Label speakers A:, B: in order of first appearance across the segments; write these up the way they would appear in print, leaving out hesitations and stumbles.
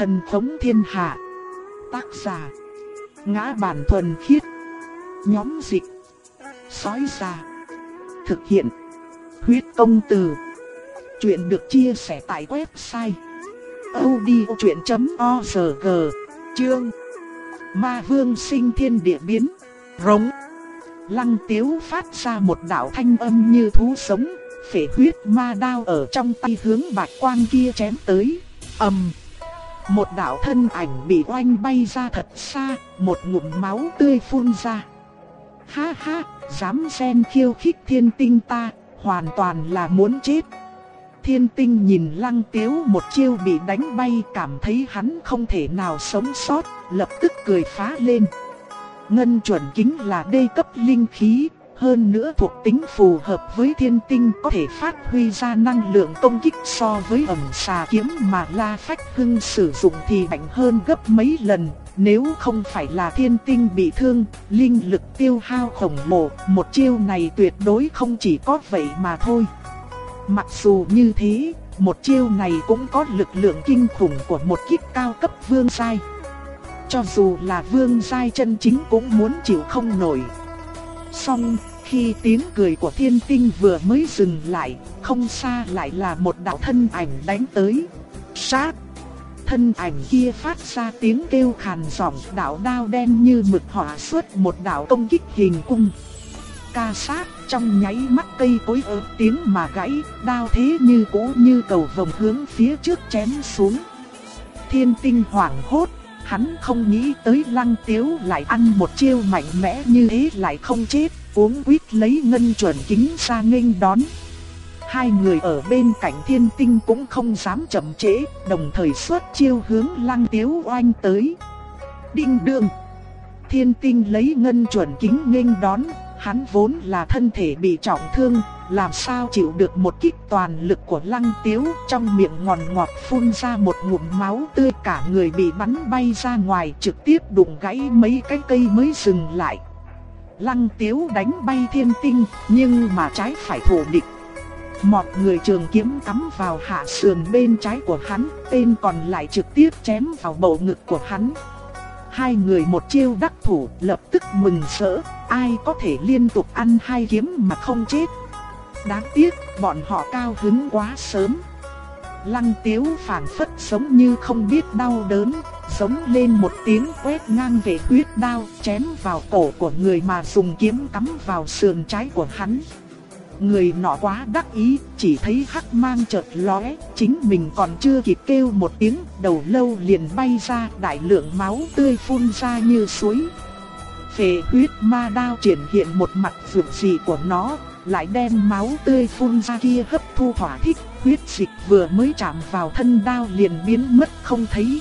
A: Thần khống thiên hạ. Tác giả: Ngã Bản Thuần Khiết. Nhóm dịch: Sói Già. Thực hiện: Huyết Công Từ. Chuyện được chia sẻ tại website audiochuyện.org. Chương: Ma Vương sinh thiên địa biến. Rống. Lăng Tiếu phát ra một đạo thanh âm như thú sống, phệ huyết ma đao ở trong tay hướng bạch quang kia chém tới. Một đạo thân ảnh bị oanh bay ra thật xa, một ngụm máu tươi phun ra. Ha ha, dám xen khiêu khích Thiên Tinh ta, hoàn toàn là muốn chết. Thiên Tinh nhìn Lăng Tiếu một chiêu bị đánh bay, cảm thấy hắn không thể nào sống sót, lập tức cười phá lên. Ngân chuẩn kính là đê cấp linh khí, hơn nữa thuộc tính phù hợp với Thiên Tinh, có thể phát huy ra năng lượng công kích so với ẩm xà kiếm mà La Phách Hưng sử dụng thì mạnh hơn gấp mấy lần. Nếu không phải là Thiên Tinh bị thương, linh lực tiêu hao khổng lồ, một chiêu này tuyệt đối không chỉ có vậy mà thôi. Mặc dù như thế, một chiêu này cũng có lực lượng kinh khủng của một kích cao cấp vương giai. Cho dù là vương giai chân chính cũng muốn chịu không nổi. Song, khi tiếng cười của Thiên Tinh vừa mới dừng lại, không xa lại là một đạo thân ảnh đánh tới. Sát! Thân ảnh kia phát ra tiếng kêu khàn giọng, đạo đao đen như mực hỏa xuất một đạo công kích hình cung. Ca sát, trong nháy mắt cây cối ớt tiếng mà gãy, đao thế như cũ như cầu vồng hướng phía trước chém xuống. Thiên Tinh hoảng hốt, hắn không nghĩ tới Lăng Tiếu lại ăn một chiêu mạnh mẽ như thế lại không chết, cuống quýt lấy ngân chuẩn kính ra nghênh đón. Hai người ở bên cạnh Thiên Tinh cũng không dám chậm trễ, đồng thời xuất chiêu hướng Lăng Tiếu oanh tới. Đinh đương! Thiên Tinh lấy ngân chuẩn kính nghênh đón, hắn vốn là thân thể bị trọng thương, làm sao chịu được một kích toàn lực của Lăng Tiếu, trong miệng ngọt ngọt phun ra một ngụm máu tươi, cả người bị bắn bay ra ngoài, trực tiếp đụng gãy mấy cái cây mới dừng lại. Lăng Tiếu đánh bay Thiên Tinh, nhưng mà trái phải thổ địch. Một người trường kiếm cắm vào hạ sườn bên trái của hắn, tên còn lại trực tiếp chém vào bầu ngực của hắn. Hai người một chiêu đắc thủ, lập tức mừng rỡ, ai có thể liên tục ăn hai kiếm mà không chết. Đáng tiếc, bọn họ cao hứng quá sớm. Lăng Tiếu phảng phất giống như không biết đau đớn, giống lên một tiếng quét ngang về huyết đao, chém vào cổ của người mà dùng kiếm cắm vào sườn trái của hắn. Người nọ quá đắc ý, chỉ thấy hắc mang chợt lóe, chính mình còn chưa kịp kêu một tiếng, đầu lâu liền bay ra, đại lượng máu tươi phun ra như suối. Phệ huyết ma đao triển hiện một mặt vượt dị của nó, lại đem máu tươi phun ra kia hấp thu hỏa thích, huyết dịch vừa mới chạm vào thân đao liền biến mất không thấy.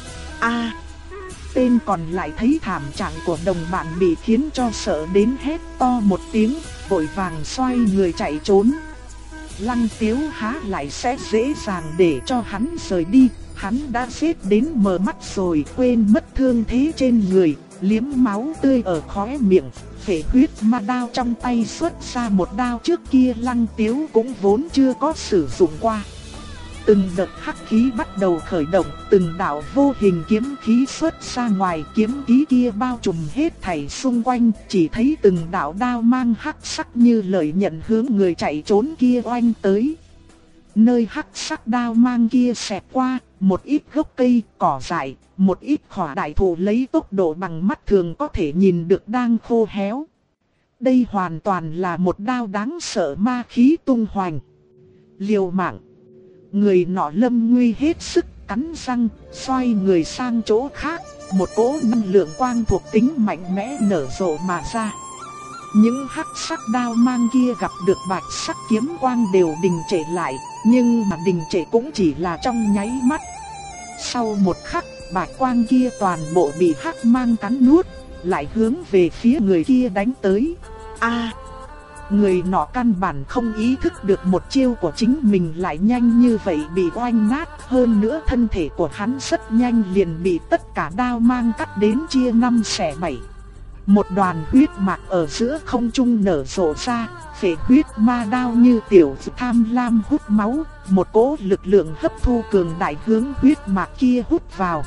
A: Tên còn lại thấy thảm trạng của đồng bạn bị khiến cho sợ đến hét to một tiếng, vội vàng xoay người chạy trốn. Lăng Tiếu há lại sẽ dễ dàng để cho hắn rời đi, hắn đã giết đến mờ mắt rồi, quên mất thương thế trên người, liếm máu tươi ở khóe miệng. Phệ huyết ma đao trong tay xuất ra một đao trước kia Lăng Tiếu cũng vốn chưa có sử dụng qua. Từng đợt hắc khí bắt đầu khởi động, từng đạo vô hình kiếm khí xuất ra ngoài, kiếm khí kia bao trùm hết thảy xung quanh, chỉ thấy từng đạo đao mang hắc sắc như lợi nhận hướng người chạy trốn kia oanh tới. Nơi hắc sắc đao mang kia xẹt qua, một ít gốc cây, cỏ dại, một ít khỏa đại thụ lấy tốc độ bằng mắt thường có thể nhìn được đang khô héo. Đây hoàn toàn là một đao đáng sợ, ma khí tung hoành. Liều mạng! Người nọ lâm nguy hết sức, cắn răng, xoay người sang chỗ khác, một cỗ năng lượng quang thuộc tính mạnh mẽ nở rộ mà ra. Những hắc sắc đao mang kia gặp được bạch sắc kiếm quang đều đình trệ lại, nhưng mà đình trệ cũng chỉ là trong nháy mắt. Sau một khắc, bạch quang kia toàn bộ bị hắc mang cắn nuốt, lại hướng về phía người kia đánh tới. Người nọ căn bản không ý thức được một chiêu của chính mình lại nhanh như vậy bị oanh nát, hơn nữa thân thể của hắn rất nhanh liền bị tất cả đao mang cắt đến chia năm xẻ bảy. Một đoàn huyết mạch ở giữa không trung nở rộ ra, phệ huyết ma đao như tiểu tham lam hút máu, một cỗ lực lượng hấp thu cường đại hướng huyết mạch kia hút vào.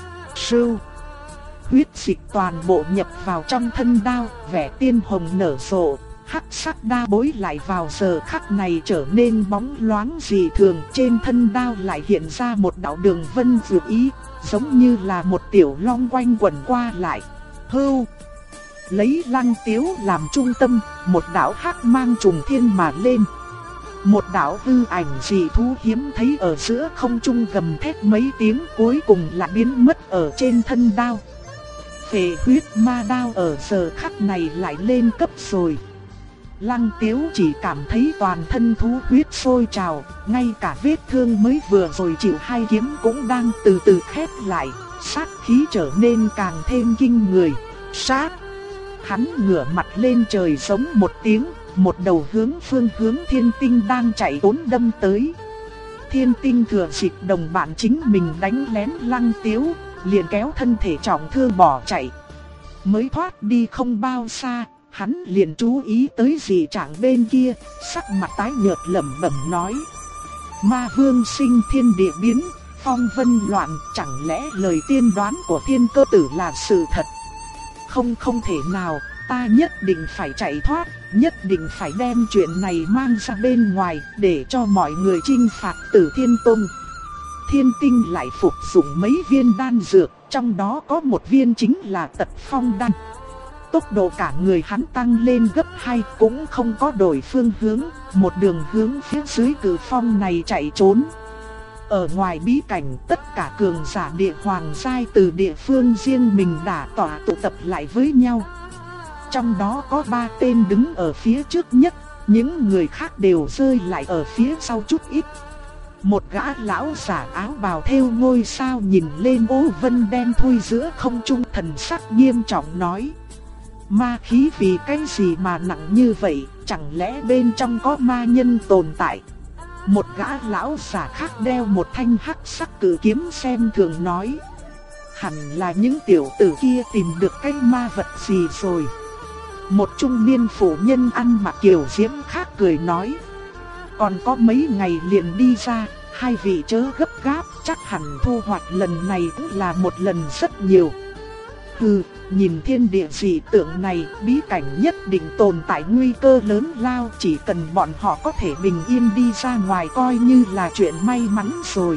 A: Sưu. Huyết dịch toàn bộ nhập vào trong thân đao, vẻ tiên hồng nở rộ. Hắc sắc đao bối lại vào giờ khắc này trở nên bóng loáng dị thường, trên thân đao lại hiện ra một đạo đường vân dự ý, giống như là một tiểu long quanh quẩn qua lại. Hưu! Lấy Lăng Tiếu làm trung tâm, một đạo hắc mang trùng thiên mà lên. Một đạo hư ảnh dị thú hiếm thấy ở giữa không trung gầm thét mấy tiếng, cuối cùng lại biến mất ở trên thân đao. Phệ huyết ma đao ở giờ khắc này lại lên cấp rồi. Lăng Tiếu chỉ cảm thấy toàn thân thú huyết sôi trào, ngay cả vết thương mới vừa rồi chịu hai kiếm cũng đang từ từ khép lại, sát khí trở nên càng thêm kinh người. Sát! Hắn ngửa mặt lên trời giống một tiếng, một đầu hướng phương hướng Thiên Tinh đang chạy trốn đâm tới. Thiên Tinh thừa dịp đồng bạn chính mình đánh lén Lăng Tiếu, liền kéo thân thể trọng thương bỏ chạy. Mới thoát đi không bao xa, hắn liền chú ý tới dị trạng bên kia, sắc mặt tái nhợt lẩm bẩm nói: Ma vương sinh thiên địa biến, phong vân loạn, chẳng lẽ lời tiên đoán của Thiên Cơ Tử là sự thật? Không thể nào, ta nhất định phải chạy thoát, nhất định phải đem chuyện này mang ra bên ngoài để cho mọi người chinh phạt Tử Thiên Tông. Thiên Tinh lại phục dụng mấy viên đan dược, trong đó có một viên chính là Tật Phong đan. Tốc độ cả người hắn tăng lên gấp 2, cũng không có đổi phương hướng, một đường hướng phía dưới cử phong này chạy trốn. Ở ngoài bí cảnh, tất cả cường giả địa hoàng giai từ địa phương riêng mình đã tỏa tụ tập lại với nhau. Trong đó có 3 tên đứng ở phía trước nhất, những người khác đều rơi lại ở phía sau chút ít. Một gã lão giả áo bào thêu ngôi sao nhìn lên ô vân đen thui giữa không trung, thần sắc nghiêm trọng nói: Ma khí vì cái gì mà nặng như vậy, chẳng lẽ bên trong có ma nhân tồn tại? Một gã lão giả khác đeo một thanh hắc sắc cử kiếm xem thường nói: Hẳn là những tiểu tử kia tìm được cái ma vật gì rồi. Một trung niên phụ nhân ăn mặc kiều diễm khác cười nói: Còn có mấy ngày liền đi ra, hai vị chớ gấp gáp, chắc hẳn thu hoạch lần này cũng là một lần rất nhiều. Hừ, nhìn thiên địa dị tượng này, bí cảnh nhất định tồn tại nguy cơ lớn lao, chỉ cần bọn họ có thể bình yên đi ra ngoài coi như là chuyện may mắn rồi.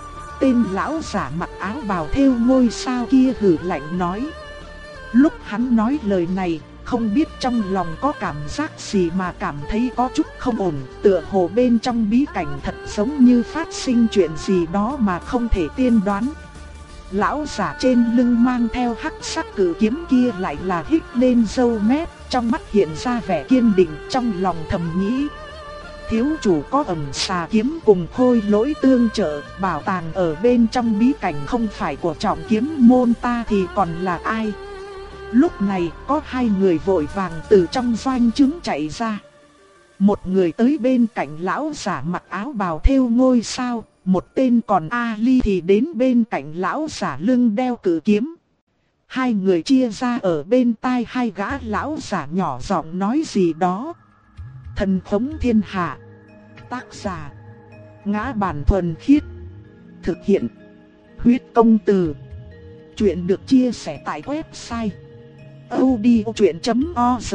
A: Tên lão giả mặc áo bào thêu ngôi sao kia hừ lạnh nói. Lúc hắn nói lời này, không biết trong lòng có cảm giác gì mà cảm thấy có chút không ổn, tựa hồ bên trong bí cảnh thật giống như phát sinh chuyện gì đó mà không thể tiên đoán. Lão giả trên lưng mang theo hắc sắc cử kiếm kia lại là hít lên râu mép, trong mắt hiện ra vẻ kiên định, trong lòng thầm nghĩ: thiếu chủ có ẩn xà kiếm cùng khôi lỗi tương trợ, bảo tàng ở bên trong bí cảnh không phải của trọng kiếm môn ta thì còn là ai? Lúc này có hai người vội vàng từ trong doanh trướng chạy ra. Một người tới bên cạnh lão giả mặc áo bào thêu ngôi sao, một tên còn Ali thì đến bên cạnh lão giả lưng đeo cử kiếm. Hai người chia ra ở bên tai hai gã lão giả nhỏ giọng nói gì đó. Thần thống thiên hạ. Tác giả: Ngã Bản Thuần Khiết. Thực hiện: Huyết Công Từ. Chuyện được chia sẻ tại website audiochuyện.org.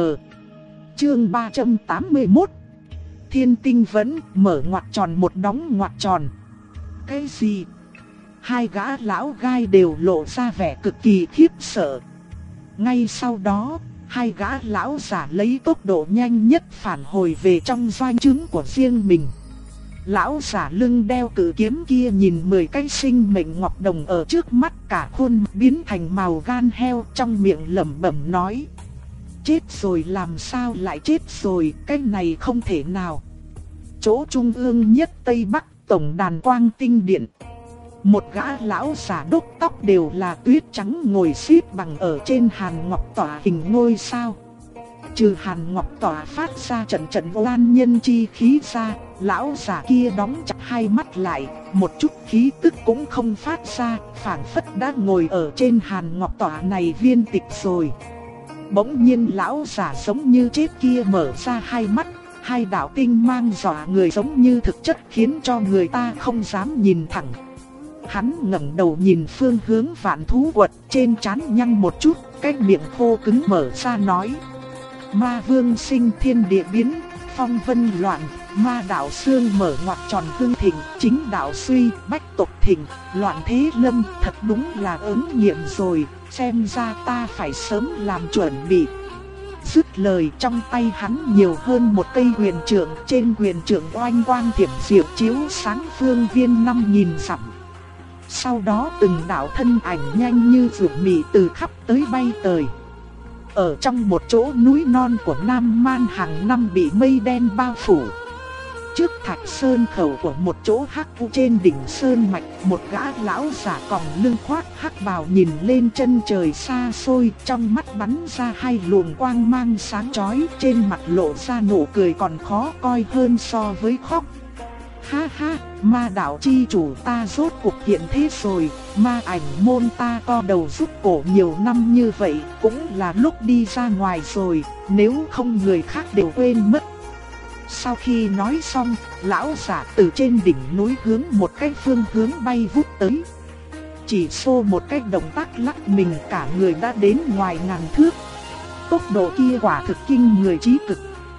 A: Chương 381. Thiên Tinh vẫn mở ngoặc tròn một đóng ngoặc tròn. Cái gì? Hai gã lão gai đều lộ ra vẻ cực kỳ khiếp sợ. Ngay sau đó, hai gã lão giả lấy tốc độ nhanh nhất phản hồi về trong doanh trướng của riêng mình. Lão giả lưng đeo cử kiếm kia nhìn 10 cái sinh mệnh ngọc đồng ở trước mắt, cả khuôn mặt biến thành màu gan heo, trong miệng lẩm bẩm nói: chết rồi, làm sao lại chết rồi, cái này không thể nào. Chỗ trung ương nhất Tây Bắc tổng đàn Quang Tinh Điện, một gã lão giả đốt tóc đều là tuyết trắng ngồi xếp bằng ở trên hàn ngọc tỏa hình ngôi sao. Trừ hàn ngọc tỏa phát ra trận trận oan nhân chi khí ra, lão giả kia đóng chặt hai mắt lại, một chút khí tức cũng không phát ra, phảng phất đã ngồi ở trên hàn ngọc tỏa này viên tịch rồi. Bỗng nhiên lão giả giống như chết kia mở ra hai mắt, hai đạo tinh mang dọa người giống như thực chất khiến cho người ta không dám nhìn thẳng. Hắn ngẩng đầu nhìn phương hướng Vạn Thú Quật, trên trán nhăn một chút, cái miệng khô cứng mở ra nói: Ma vương sinh, thiên địa biến, phong vân loạn, ma đạo xương mở ngoặc tròn hưng thịnh, chính đạo suy, bách tộc thịnh, loạn thế lâm. Thật đúng là ứng nghiệm rồi, xem ra ta phải sớm làm chuẩn bị. Dứt lời, trong tay hắn nhiều hơn một cây huyền trượng, trên huyền trượng oanh quang thiểm diệu chiếu sáng phương viên 5000 dặm. Sau đó từng đạo thân ảnh nhanh như ruột mị từ khắp tới bay tới. Ở trong một chỗ núi non của Nam Man hàng năm bị mây đen bao phủ. Trước thạch sơn khẩu của một chỗ hắc u trên đỉnh sơn mạch, một gã lão giả còng lưng khoác hắc bào nhìn lên chân trời xa xôi, trong mắt bắn ra hai luồng quang mang sáng chói, trên mặt lộ ra nụ cười còn khó coi hơn so với khóc. Ha ha, ma đạo chi chủ ta rốt cuộc hiện thế rồi, ma ảnh môn ta co đầu rút cổ nhiều năm như vậy, cũng là lúc đi ra ngoài rồi, nếu không người khác đều quên mất. Sau khi nói xong, lão giả từ trên đỉnh núi hướng một cái phương hướng bay vút tới. Chỉ xô một cái động tác lắc mình, cả người đã đến ngoài ngàn thước. Tốc độ kia quả thực kinh người chí cực.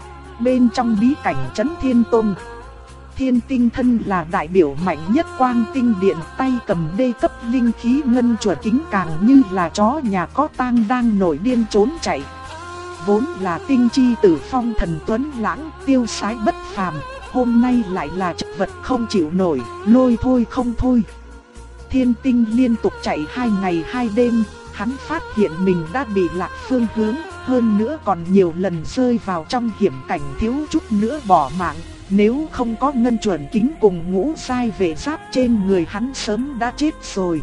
A: Bên trong bí cảnh Chấn Thiên Tông, Thiên Tinh thân là đại biểu mạnh nhất Quang Tinh Điện, tay cầm đê cấp linh khí ngân chuột kính càng như là chó nhà có tang đang nổi điên trốn chạy. Vốn là tinh chi tử phong thần tuấn lãng, tiêu sái bất phàm, hôm nay lại là chật vật không chịu nổi, lôi thôi không thôi. Thiên Tinh liên tục chạy 2 ngày 2 đêm, hắn phát hiện mình đã bị lạc phương hướng, hơn nữa còn nhiều lần rơi vào trong hiểm cảnh thiếu chút nữa bỏ mạng. Nếu không có ngân chuẩn kính cùng ngũ sai vệ giáp trên người hắn sớm đã chết rồi.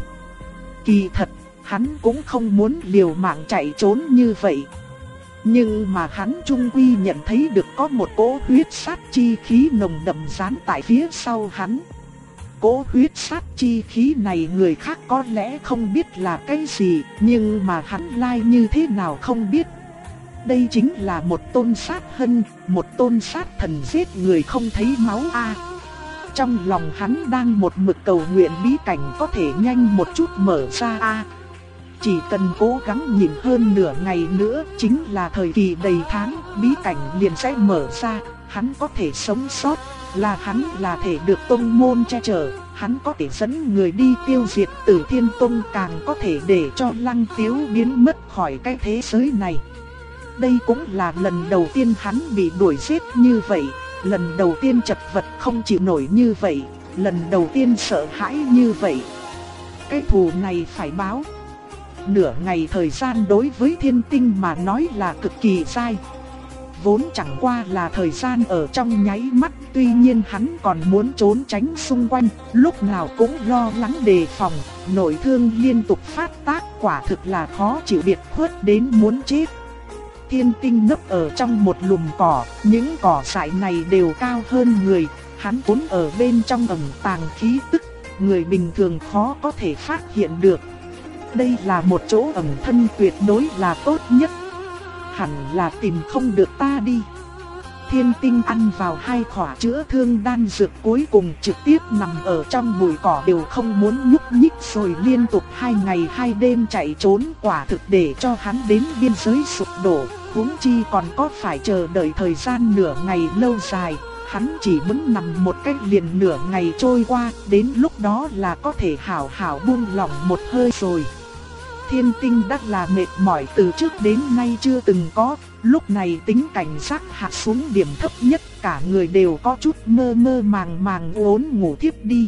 A: Kỳ thật, hắn cũng không muốn liều mạng chạy trốn như vậy. Nhưng mà hắn chung quy nhận thấy được có một cỗ huyết sát chi khí nồng đậm dán tại phía sau hắn. Cỗ huyết sát chi khí này người khác có lẽ không biết là cái gì, nhưng mà hắn lai như thế nào không biết. Đây chính là một tôn sát hân, một tôn sát thần giết người không thấy máu a. Trong lòng hắn đang một mực cầu nguyện bí cảnh có thể nhanh một chút mở ra a. Chỉ cần cố gắng nhịn hơn nửa ngày nữa, chính là thời kỳ đầy tháng, bí cảnh liền sẽ mở ra, hắn có thể sống sót, là hắn là thể được tông môn che chở, hắn có thể dẫn người đi tiêu diệt Tử Thiên Tông, càng có thể để cho Lăng Tiếu biến mất khỏi cái thế giới này. Đây cũng là lần đầu tiên hắn bị đuổi giết như vậy, lần đầu tiên chật vật không chịu nổi như vậy, lần đầu tiên sợ hãi như vậy. Cái thù này phải báo. Nửa ngày thời gian đối với Thiên Tinh mà nói là cực kỳ dài. Vốn chẳng qua là thời gian ở trong nháy mắt, tuy nhiên hắn còn muốn trốn tránh xung quanh, lúc nào cũng lo lắng đề phòng, nội thương liên tục phát tác, quả thực là khó chịu biệt khuất đến muốn chết. Thiên Tinh nấp ở trong một lùm cỏ, những cỏ dại này đều cao hơn người, hắn vốn ở bên trong ẩn tàng khí tức, người bình thường khó có thể phát hiện được. Đây là một chỗ ẩn thân tuyệt đối là tốt nhất. Hẳn là tìm không được ta đi. Thiên Tinh ăn vào 2 khỏa chữa thương đan dược cuối cùng, trực tiếp nằm ở trong bụi cỏ đều không muốn nhúc nhích, rồi liên tục 2 ngày 2 đêm chạy trốn, quả thực để cho hắn đến biên giới sụp đổ. Huống chi còn có phải chờ đợi thời gian nửa ngày lâu dài, hắn chỉ muốn nằm một cách liền nửa ngày trôi qua, đến lúc đó là có thể hảo hảo buông lỏng một hơi rồi. Thiên Tinh đã là mệt mỏi từ trước đến nay chưa từng có, lúc này tính cảnh giác hạ xuống điểm thấp nhất, cả người đều có chút mơ mơ màng màng uốn ngủ thiếp đi.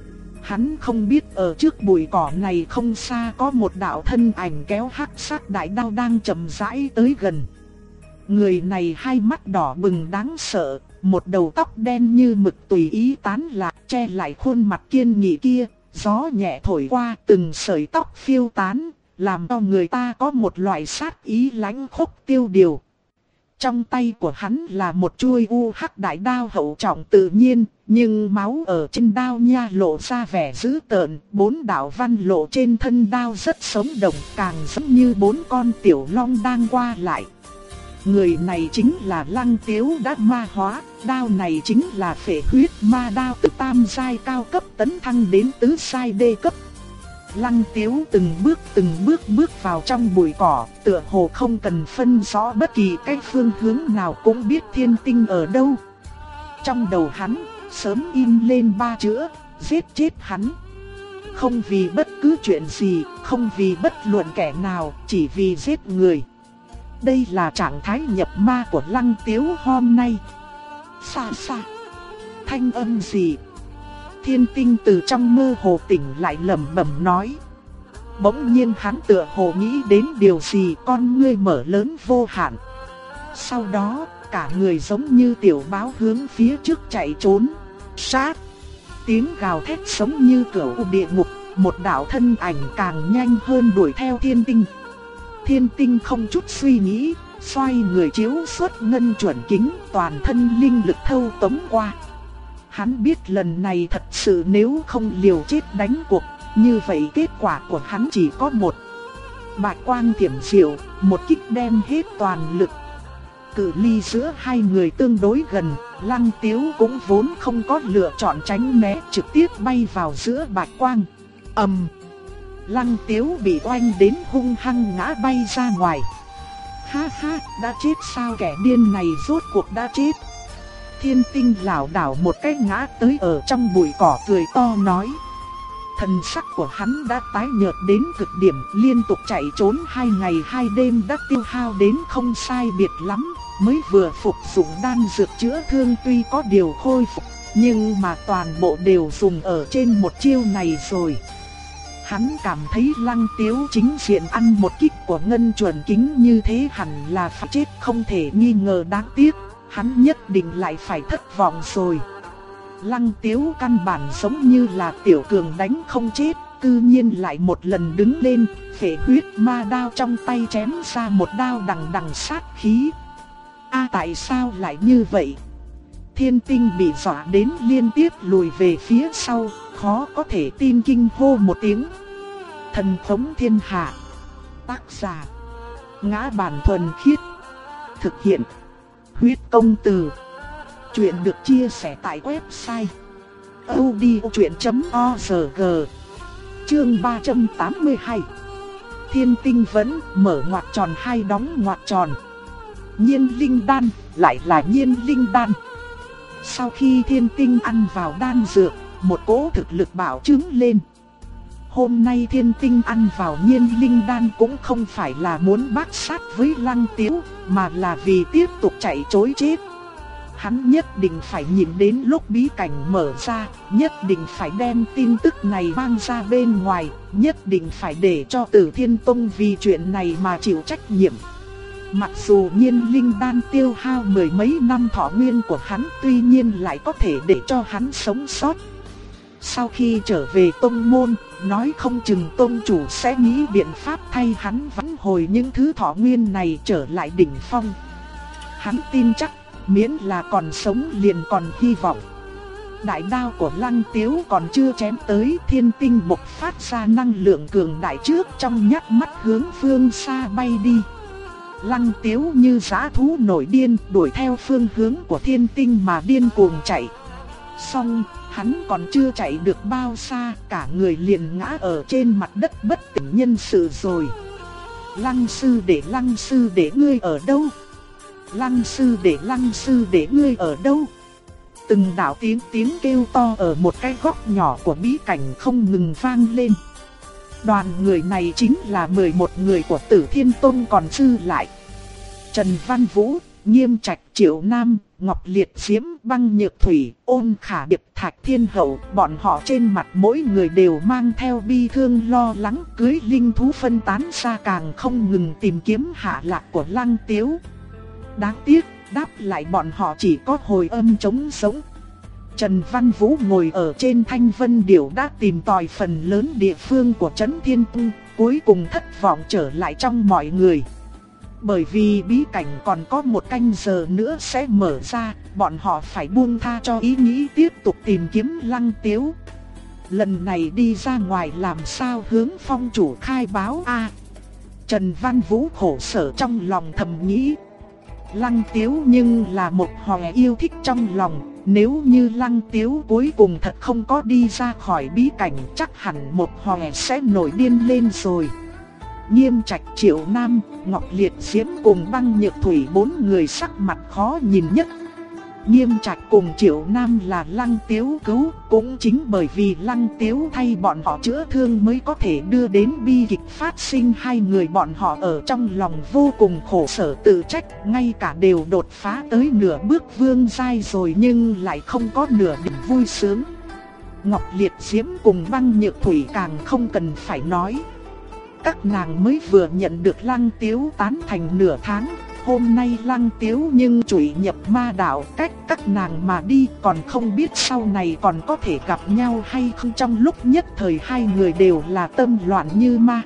A: Hắn không biết ở trước bụi cỏ này không xa có một đạo thân ảnh kéo hắc sắc đại đao đang chậm rãi tới gần. Người này hai mắt đỏ bừng đáng sợ, một đầu tóc đen như mực tùy ý tán lạc che lại khuôn mặt kiên nghị kia, gió nhẹ thổi qua từng sợi tóc phiêu tán, làm cho người ta có một loại sát ý lãnh khốc tiêu điều. Trong tay của hắn là một chuôi u hắc đại đao hậu trọng tự nhiên, nhưng máu ở trên đao nha lộ ra vẻ dữ tợn, 4 đạo văn lộ trên thân đao rất sống động, càng giống như 4 con tiểu long đang qua lại. Người này chính là Lăng Tiếu đã ma hóa, đao này chính là Phệ Huyết Ma Đao từ tam giai cao cấp tấn thăng đến tứ giai đê cấp. Lăng Tiếu từng bước bước vào trong bụi cỏ, tựa hồ không cần phân rõ bất kỳ cái phương hướng nào cũng biết Thiên Tinh ở đâu. Trong đầu hắn sớm in lên 3 chữ: giết chết hắn. Không vì bất cứ chuyện gì, không vì bất luận kẻ nào, chỉ vì giết người. Đây là trạng thái nhập ma của Lăng Tiếu hôm nay. Xa xa, thanh âm gì? Thiên Tinh từ trong mơ hồ tỉnh lại lẩm bẩm nói. Bỗng nhiên hắn tựa hồ nghĩ đến điều gì, con ngươi mở lớn vô hạn. Sau đó, cả người giống như tiểu báo hướng phía trước chạy trốn. Sát! Tiếng gào thét giống như cửu địa ngục, một đạo thân ảnh càng nhanh hơn đuổi theo Thiên Tinh. Thiên Tinh không chút suy nghĩ, xoay người chiếu xuất ngân chuẩn kính, toàn thân linh lực thâu tống qua. Hắn biết lần này thật sự nếu không liều chết đánh cuộc, như vậy kết quả của hắn chỉ có một. Bạch quang thiểm diệu, một kích đem hết toàn lực. Cự ly giữa hai người tương đối gần, Lăng Tiếu cũng vốn không có lựa chọn tránh né, trực tiếp bay vào giữa bạch quang. Lăng Tiếu bị oanh đến hung hăng ngã bay ra ngoài. Ha ha, đã chết sao, kẻ điên này rốt cuộc đã chết. Thiên Tinh lảo đảo một cái ngã tới ở trong bụi cỏ, cười to nói. Thần sắc của hắn đã tái nhợt đến cực điểm, liên tục chạy trốn 2 ngày 2 đêm đã tiêu hao đến không sai biệt lắm, mới vừa phục dụng đan dược chữa thương, tuy có điều khôi phục, nhưng mà toàn bộ đều dùng ở trên một chiêu này rồi. Hắn cảm thấy Lăng Tiếu chính diện ăn một kích của ngân chuẩn kính như thế hẳn là phải chết không thể nghi ngờ, đáng tiếc, hắn nhất định lại phải thất vọng rồi. Lăng Tiếu căn bản giống như là tiểu cường đánh không chết, cư nhiên lại một lần đứng lên, Phệ Huyết Ma Đao trong tay chém ra một đao đằng đằng sát khí. Tại sao lại như vậy? Thiên Tinh bị dọa đến liên tiếp lùi về phía sau, khó có thể tin, kinh hô một tiếng. Thần thống thiên hạ. Tác giả: Ngã Bản Thuần Khiết. Thực hiện: Huyết Công Từ. Chuyện được chia sẻ tại website audiochuyện.org. Chương 382. Thiên Tinh vẫn mở ngoặc tròn hay đóng ngoặc tròn. Nhiên linh đan, lại là nhiên linh đan. Sau khi Thiên Tinh ăn vào đan dược, một cỗ thực lực bạo trướng lên. Hôm nay Thiên Tinh ăn vào nhiên linh đan cũng không phải là muốn bác sát với Lăng Tiếu, mà là vì tiếp tục chạy trối chết. Hắn nhất định phải nhìn đến lúc bí cảnh mở ra, nhất định phải đem tin tức này mang ra bên ngoài, nhất định phải để cho Tử Thiên Tông vì chuyện này mà chịu trách nhiệm. Mặc dù nhiên linh đan tiêu hao 10 mấy năm thọ nguyên của hắn, tuy nhiên lại có thể để cho hắn sống sót. Sau khi trở về tông môn, nói không chừng tông chủ sẽ nghĩ biện pháp thay hắn vãn hồi những thứ thọ nguyên này trở lại đỉnh phong. Hắn tin chắc, miễn là còn sống liền còn hy vọng. Đại đao của Lăng Tiếu còn chưa chém tới, Thiên Tinh bộc phát ra năng lượng cường đại trước, trong nhát mắt hướng phương xa bay đi. Lăng Tiếu như dã thú nổi điên, đuổi theo phương hướng của Thiên Tinh mà điên cuồng chạy. Xong, hắn còn chưa chạy được bao xa, cả người liền ngã ở trên mặt đất bất tỉnh nhân sự rồi. Lăng sư đệ ngươi ở đâu? Lăng sư đệ ngươi ở đâu? Từng đạo tiếng kêu to ở một cái góc nhỏ của bí cảnh không ngừng vang lên. Đoàn người này chính là 11 người của Tử Thiên Tông còn dư lại. Trần Văn Vũ, Nghiêm Trạch, Triệu Nam, Ngọc Liệt Diễm, Băng Nhược Thủy, Ôn Khả Điệp, Thạch Thiên Hậu, bọn họ trên mặt mỗi người đều mang theo bi thương lo lắng, cưới linh thú phân tán ra càng không ngừng tìm kiếm hạ lạc của Lăng Tiếu. Đáng tiếc, đáp lại bọn họ chỉ có hồi âm trống sống. Trần Văn Vũ ngồi ở trên Thanh Vân Điểu đã tìm tòi phần lớn địa phương của Trấn Thiên Tông, cuối cùng thất vọng trở lại trong mọi người. Bởi vì bí cảnh còn có 1 canh giờ nữa sẽ mở ra, bọn họ phải buông tha cho ý nghĩ tiếp tục tìm kiếm Lăng Tiếu. Lần này đi ra ngoài làm sao hướng phong chủ khai báo a? Trần Văn Vũ khổ sở trong lòng thầm nghĩ. Lăng Tiếu nhưng là một hòe yêu thích trong lòng. Nếu như Lăng Tiếu cuối cùng thật không có đi ra khỏi bí cảnh, chắc hẳn một hòe sẽ nổi điên lên rồi. Nghiêm Trạch, Triệu Nam, Ngọc Liệt Diễm cùng Băng Nhược Thủy bốn người sắc mặt khó nhìn nhất. Nghiêm Trạch cùng Triệu Nam là Lăng Tiếu cứu, cũng chính bởi vì Lăng Tiếu thay bọn họ chữa thương mới có thể đưa đến bi kịch phát sinh. Hai người bọn họ ở trong lòng vô cùng khổ sở tự trách, ngay cả đều đột phá tới nửa bước vương giai rồi nhưng lại không có nửa điểm vui sướng. Ngọc Liệt Diễm cùng Băng Nhược Thủy càng không cần phải nói. Các nàng mới vừa nhận được Lăng Tiếu tán thành nửa tháng. Hôm nay Lăng Tiếu nhưng trụy nhập ma đạo, cách các nàng mà đi, còn không biết sau này còn có thể gặp nhau hay không. Trong lúc nhất thời hai người đều là tâm loạn như ma.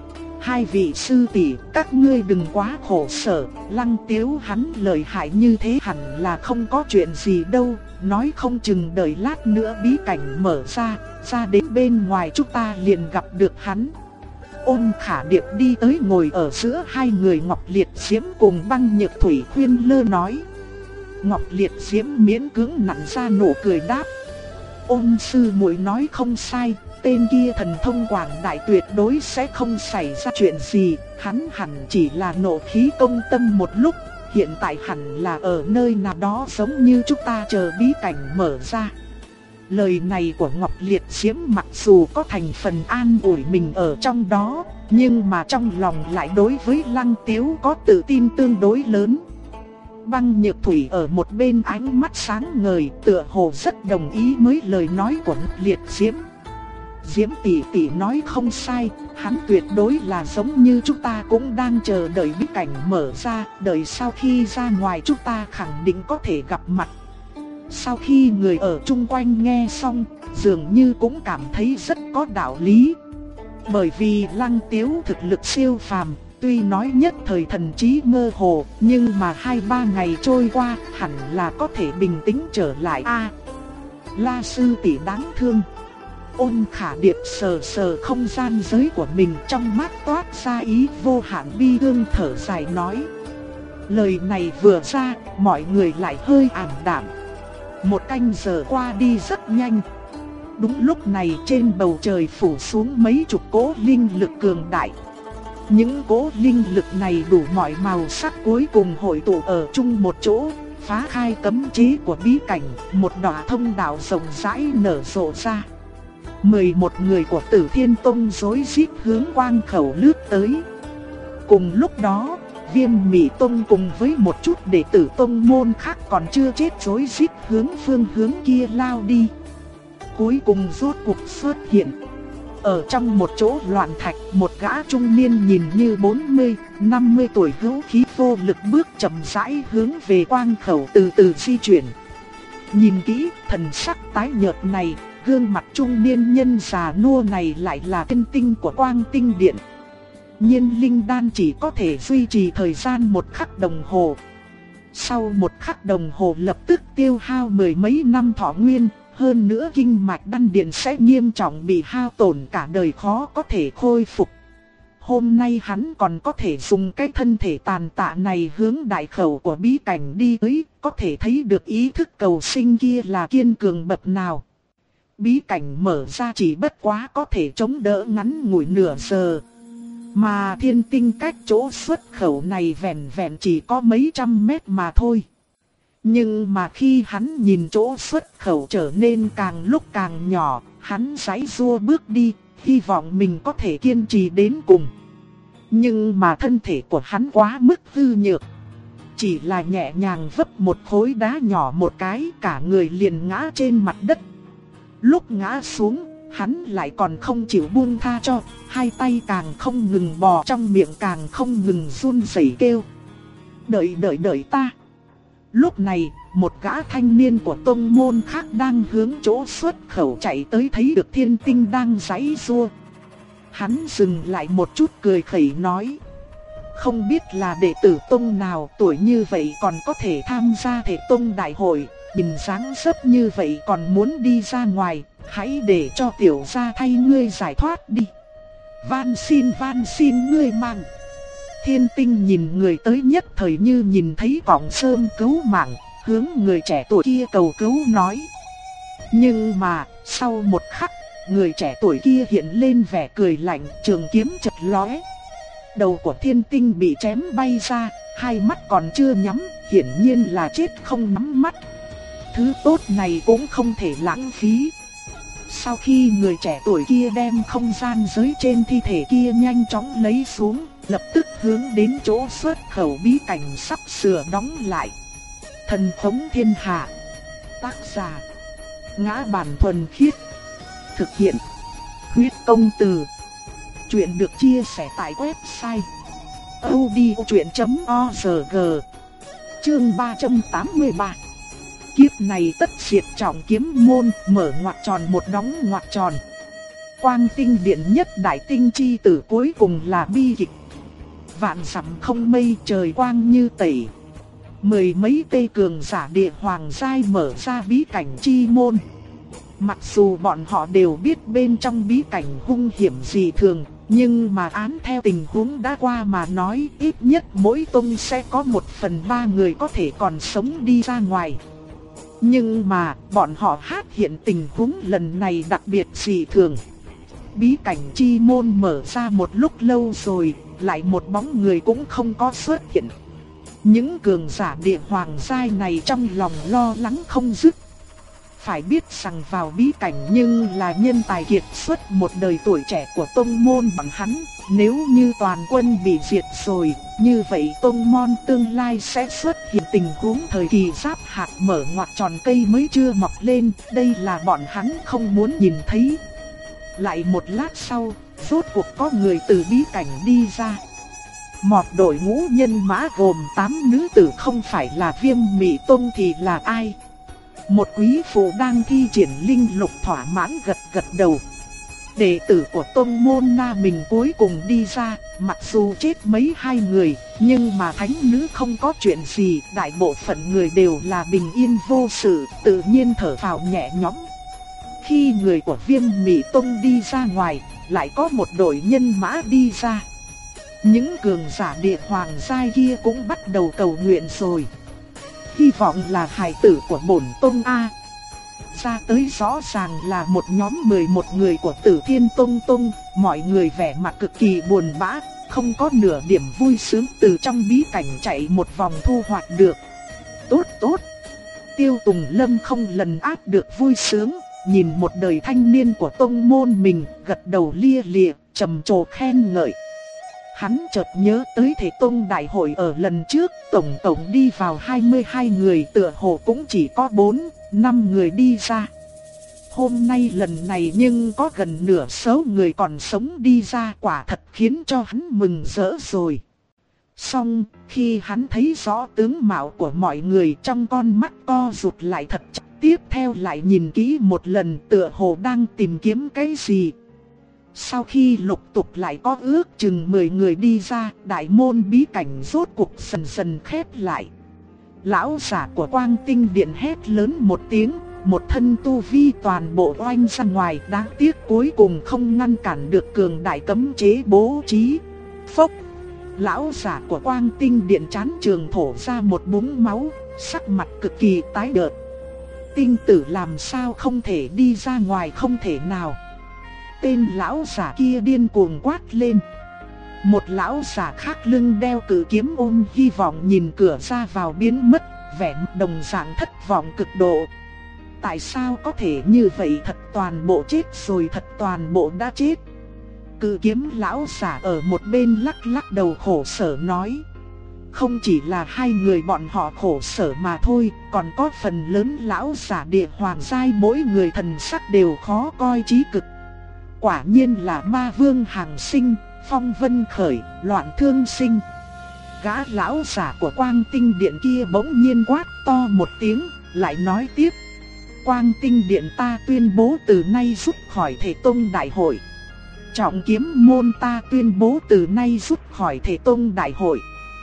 A: Hai vị sư tỷ, các ngươi đừng quá khổ sở, Lăng Tiếu hắn lợi hại như thế hẳn là không có chuyện gì đâu. Nói không chừng đợi lát nữa bí cảnh mở ra đến bên ngoài chúng ta liền gặp được hắn. Ôn Khả Điệp đi tới ngồi ở giữa hai người Ngọc Liệt Diễm cùng Băng Nhược Thủy khuyên lơ nói. Ngọc Liệt Diễm miễn cưỡng nặn ra nụ cười đáp. Ôn sư muội nói không sai, tên kia thần thông quảng đại tuyệt đối sẽ không xảy ra chuyện gì. Hắn hẳn chỉ là nộ khí công tâm một lúc, hiện tại hẳn là ở nơi nào đó giống như chúng ta chờ bí cảnh mở ra. Lời này của Ngọc Liệt Diễm mặc dù có thành phần an ủi mình ở trong đó, nhưng mà trong lòng lại đối với Lăng Tiếu có tự tin tương đối lớn. Băng Nhược Thủy ở một bên ánh mắt sáng ngời, tựa hồ rất đồng ý với lời nói của Ngọc Liệt Diễm. Diễm tỷ tỷ nói không sai, hắn tuyệt đối là giống như chúng ta cũng đang chờ đợi bí cảnh mở ra, đợi sau khi ra ngoài chúng ta khẳng định có thể gặp mặt. Sau khi người ở chung quanh nghe xong, dường như cũng cảm thấy rất có đạo lý. Bởi vì Lăng Tiếu thực lực siêu phàm, tuy nói nhất thời thần trí mơ hồ, nhưng mà 2-3 ngày trôi qua, hẳn là có thể bình tĩnh trở lại. La sư tỷ đáng thương. Ôn Khả Điệp sờ sờ không gian giới của mình, trong mắt toát ra ý vô hạn bi thương, thở dài nói. Lời này vừa ra, mọi người lại hơi ảm đạm. Một canh giờ qua đi rất nhanh. Đúng lúc này trên bầu trời phủ xuống mấy chục cỗ linh lực cường đại. Những cỗ linh lực này đủ mọi màu sắc cuối cùng hội tụ ở chung một chỗ, phá khai cấm chế của bí cảnh, một đóa thông đạo rộng rãi nở rộ ra. 11 người của Tử Thiên Tông rối rít hướng quang khẩu lướt tới. Cùng lúc đó, Viêm Mị Tông cùng với một chút đệ tử tông môn khác còn chưa chết rối rít hướng phương hướng kia lao đi. Cuối cùng rốt cuộc xuất hiện. Ở trong một chỗ loạn thạch, một gã trung niên nhìn như 40-50 tuổi hữu khí vô lực bước chậm rãi hướng về quang khẩu từ từ di chuyển. Nhìn kỹ, thần sắc tái nhợt này, gương mặt trung niên nhân già nua này lại là thiên tinh của Quang Tinh Điện. Nhiên linh đan chỉ có thể duy trì thời gian 1 khắc đồng hồ. Sau 1 khắc đồng hồ lập tức tiêu hao 10 mấy năm thọ nguyên, hơn nữa kinh mạch đan điền sẽ nghiêm trọng bị hao tổn, cả đời khó có thể khôi phục. Hôm nay hắn còn có thể dùng cái thân thể tàn tạ này hướng đại khẩu của bí cảnh đi tới, có thể thấy được ý thức cầu sinh kia là kiên cường bậc nào. Bí cảnh mở ra chỉ bất quá có thể chống đỡ ngắn ngủi nửa giờ. Mà thiên tinh cách chỗ xuất khẩu này vẹn vẹn chỉ có mấy trăm mét mà thôi. Nhưng mà khi hắn nhìn chỗ xuất khẩu trở nên càng lúc càng nhỏ, hắn giãy giụa bước đi, hy vọng mình có thể kiên trì đến cùng. Nhưng mà thân thể của hắn quá mức hư nhược. Chỉ là nhẹ nhàng vấp một khối đá nhỏ một cái, cả người liền ngã trên mặt đất. Lúc ngã xuống, hắn lại còn không chịu buông tha cho, hai tay càng không ngừng bò trong miệng càng không ngừng run rẩy kêu. Đợi ta. Lúc này, một gã thanh niên của tông môn khác đang hướng chỗ xuất khẩu chạy tới, thấy được thiên tinh đang giãy giụa. Hắn dừng lại một chút cười khẩy nói. Không biết là đệ tử tông nào tuổi như vậy còn có thể tham gia thể tông đại hội, nhìn dáng dấp như vậy còn muốn đi ra ngoài, hãy để cho tiểu gia thay ngươi giải thoát đi. Van xin ngươi mang. Thiên Tinh nhìn người tới nhất thời như nhìn thấy cọng rơm cứu mạng, hướng người trẻ tuổi kia cầu cứu nói. Nhưng mà, sau một khắc, người trẻ tuổi kia hiện lên vẻ cười lạnh, trường kiếm chật lóe. Đầu của Thiên Tinh bị chém bay ra, hai mắt còn chưa nhắm, hiển nhiên là chết không nhắm mắt. Thứ tốt này cũng không thể lãng phí. Sau khi người trẻ tuổi kia đem không gian giới trên thi thể kia nhanh chóng lấy xuống, lập tức hướng đến chỗ xuất khẩu bí cảnh sắp sửa đóng lại. Thần thống thiên hạ. Tác giả: Ngã Bản Thuần Khiết. Thực hiện: Huyết Công Từ. Chuyện được chia sẻ tại website audiochuyện.org. Chương 383. Kiếp này tất diệt Trọng Kiếm môn, mở ngoặc tròn một đóng ngoặc tròn. Quang Tinh Điện nhất đại tinh chi tử cuối cùng là bi kịch. Vạn dặm không mây, trời quang như tẩy. Mười mấy tê cường giả địa hoàng giai mở ra bí cảnh chi môn. Mặc dù bọn họ đều biết bên trong bí cảnh hung hiểm dị thường, nhưng mà án theo tình huống đã qua mà nói, ít nhất mỗi tông sẽ có 1/3 người có thể còn sống đi ra ngoài. Nhưng mà, bọn họ phát hiện tình huống lần này đặc biệt dị thường. Bí cảnh chi môn mở ra một lúc lâu rồi, lại một bóng người cũng không có xuất hiện. Những cường giả địa hoàng giai này trong lòng lo lắng không dứt. Phải biết rằng vào bí cảnh nhưng là nhân tài kiệt xuất một đời tuổi trẻ của tông môn bọn hắn. Nếu như toàn quân bị diệt rồi, như vậy tông môn tương lai sẽ xuất hiện tình huống thời kỳ giáp hạt mở ngoặc tròn cây mới chưa mọc lên. Đây là bọn hắn không muốn nhìn thấy. Lại một lát sau, rốt cuộc có người từ bí cảnh đi ra. Một đội ngũ nhân mã gồm 8 nữ tử, không phải là Viêm Mị Tông thì là ai? Một quý phụ đang thi triển linh lục thỏa mãn gật gật đầu. Đệ tử của tông môn Na mình cuối cùng đi ra, mặc dù chết mấy hai người, nhưng mà thánh nữ không có chuyện gì, đại bộ phận người đều là bình yên vô sự, tự nhiên thở phào nhẹ nhõm. Khi người của Viêm Mị Tông đi ra ngoài, lại có một đội nhân mã đi ra. Những cường giả địa hoàng giai kia cũng bắt đầu cầu nguyện rồi. Hy vọng là hài tử của bổn tông A. Ra tới rõ ràng là một nhóm 11 người của Tử Thiên Tông Tông, mọi người vẻ mặt cực kỳ buồn bã, không có nửa điểm vui sướng từ trong bí cảnh chạy một vòng thu hoạch được. Tốt tốt. Tiêu Tùng Lâm không lần át được vui sướng, nhìn một đời thanh niên của tông môn mình, gật đầu lia lịa, trầm trồ khen ngợi. Hắn chợt nhớ tới Thể Tông đại hội ở lần trước, tổng cộng đi vào 22 người, tựa hồ cũng chỉ có 4-5 người đi ra. Hôm nay lần này nhưng có gần nửa số người còn sống đi ra, quả thật khiến cho hắn mừng rỡ rồi. Song, khi hắn thấy rõ tướng mạo của mọi người, trong con mắt co rụt lại thật chặt, tiếp theo lại nhìn kỹ một lần, tựa hồ đang tìm kiếm cái gì. Sau khi lục tục lại có ước chừng 10 người đi ra, đại môn bí cảnh rốt cuộc dần dần khép lại. Lão giả của Quang Tinh Điện hét lớn một tiếng, một thân tu vi toàn bộ oanh ra ngoài, đáng tiếc cuối cùng không ngăn cản được cường đại cấm chế bố trí. Phốc! Lão giả của Quang Tinh Điện trán trường thổ ra một búng máu, sắc mặt cực kỳ tái nhợt. Tinh tử làm sao không thể đi ra ngoài, không thể nào. Tên lão giả kia điên cuồng quát lên. Một lão giả khác lưng đeo cự kiếm ôm hy vọng nhìn cửa ra vào biến mất, vẻ đồng dạng thất vọng cực độ. Tại sao có thể như vậy, thật toàn bộ chết rồi, thật toàn bộ đã chết. Cự kiếm lão giả ở một bên lắc lắc đầu khổ sở nói. Không chỉ là hai người bọn họ khổ sở mà thôi, còn có phần lớn lão giả địa hoàng giai, mỗi người thần sắc đều khó coi chí cực. Quả nhiên là ma vương hàng sinh, phong vân khởi, loạn thương sinh. Gã lão giả của Quang Tinh Điện kia bỗng nhiên quát to một tiếng, lại nói tiếp. Quang Tinh Điện ta tuyên bố từ nay rút khỏi Thể Tông đại hội. Trọng Kiếm môn ta tuyên bố từ nay rút khỏi Thể Tông đại hội.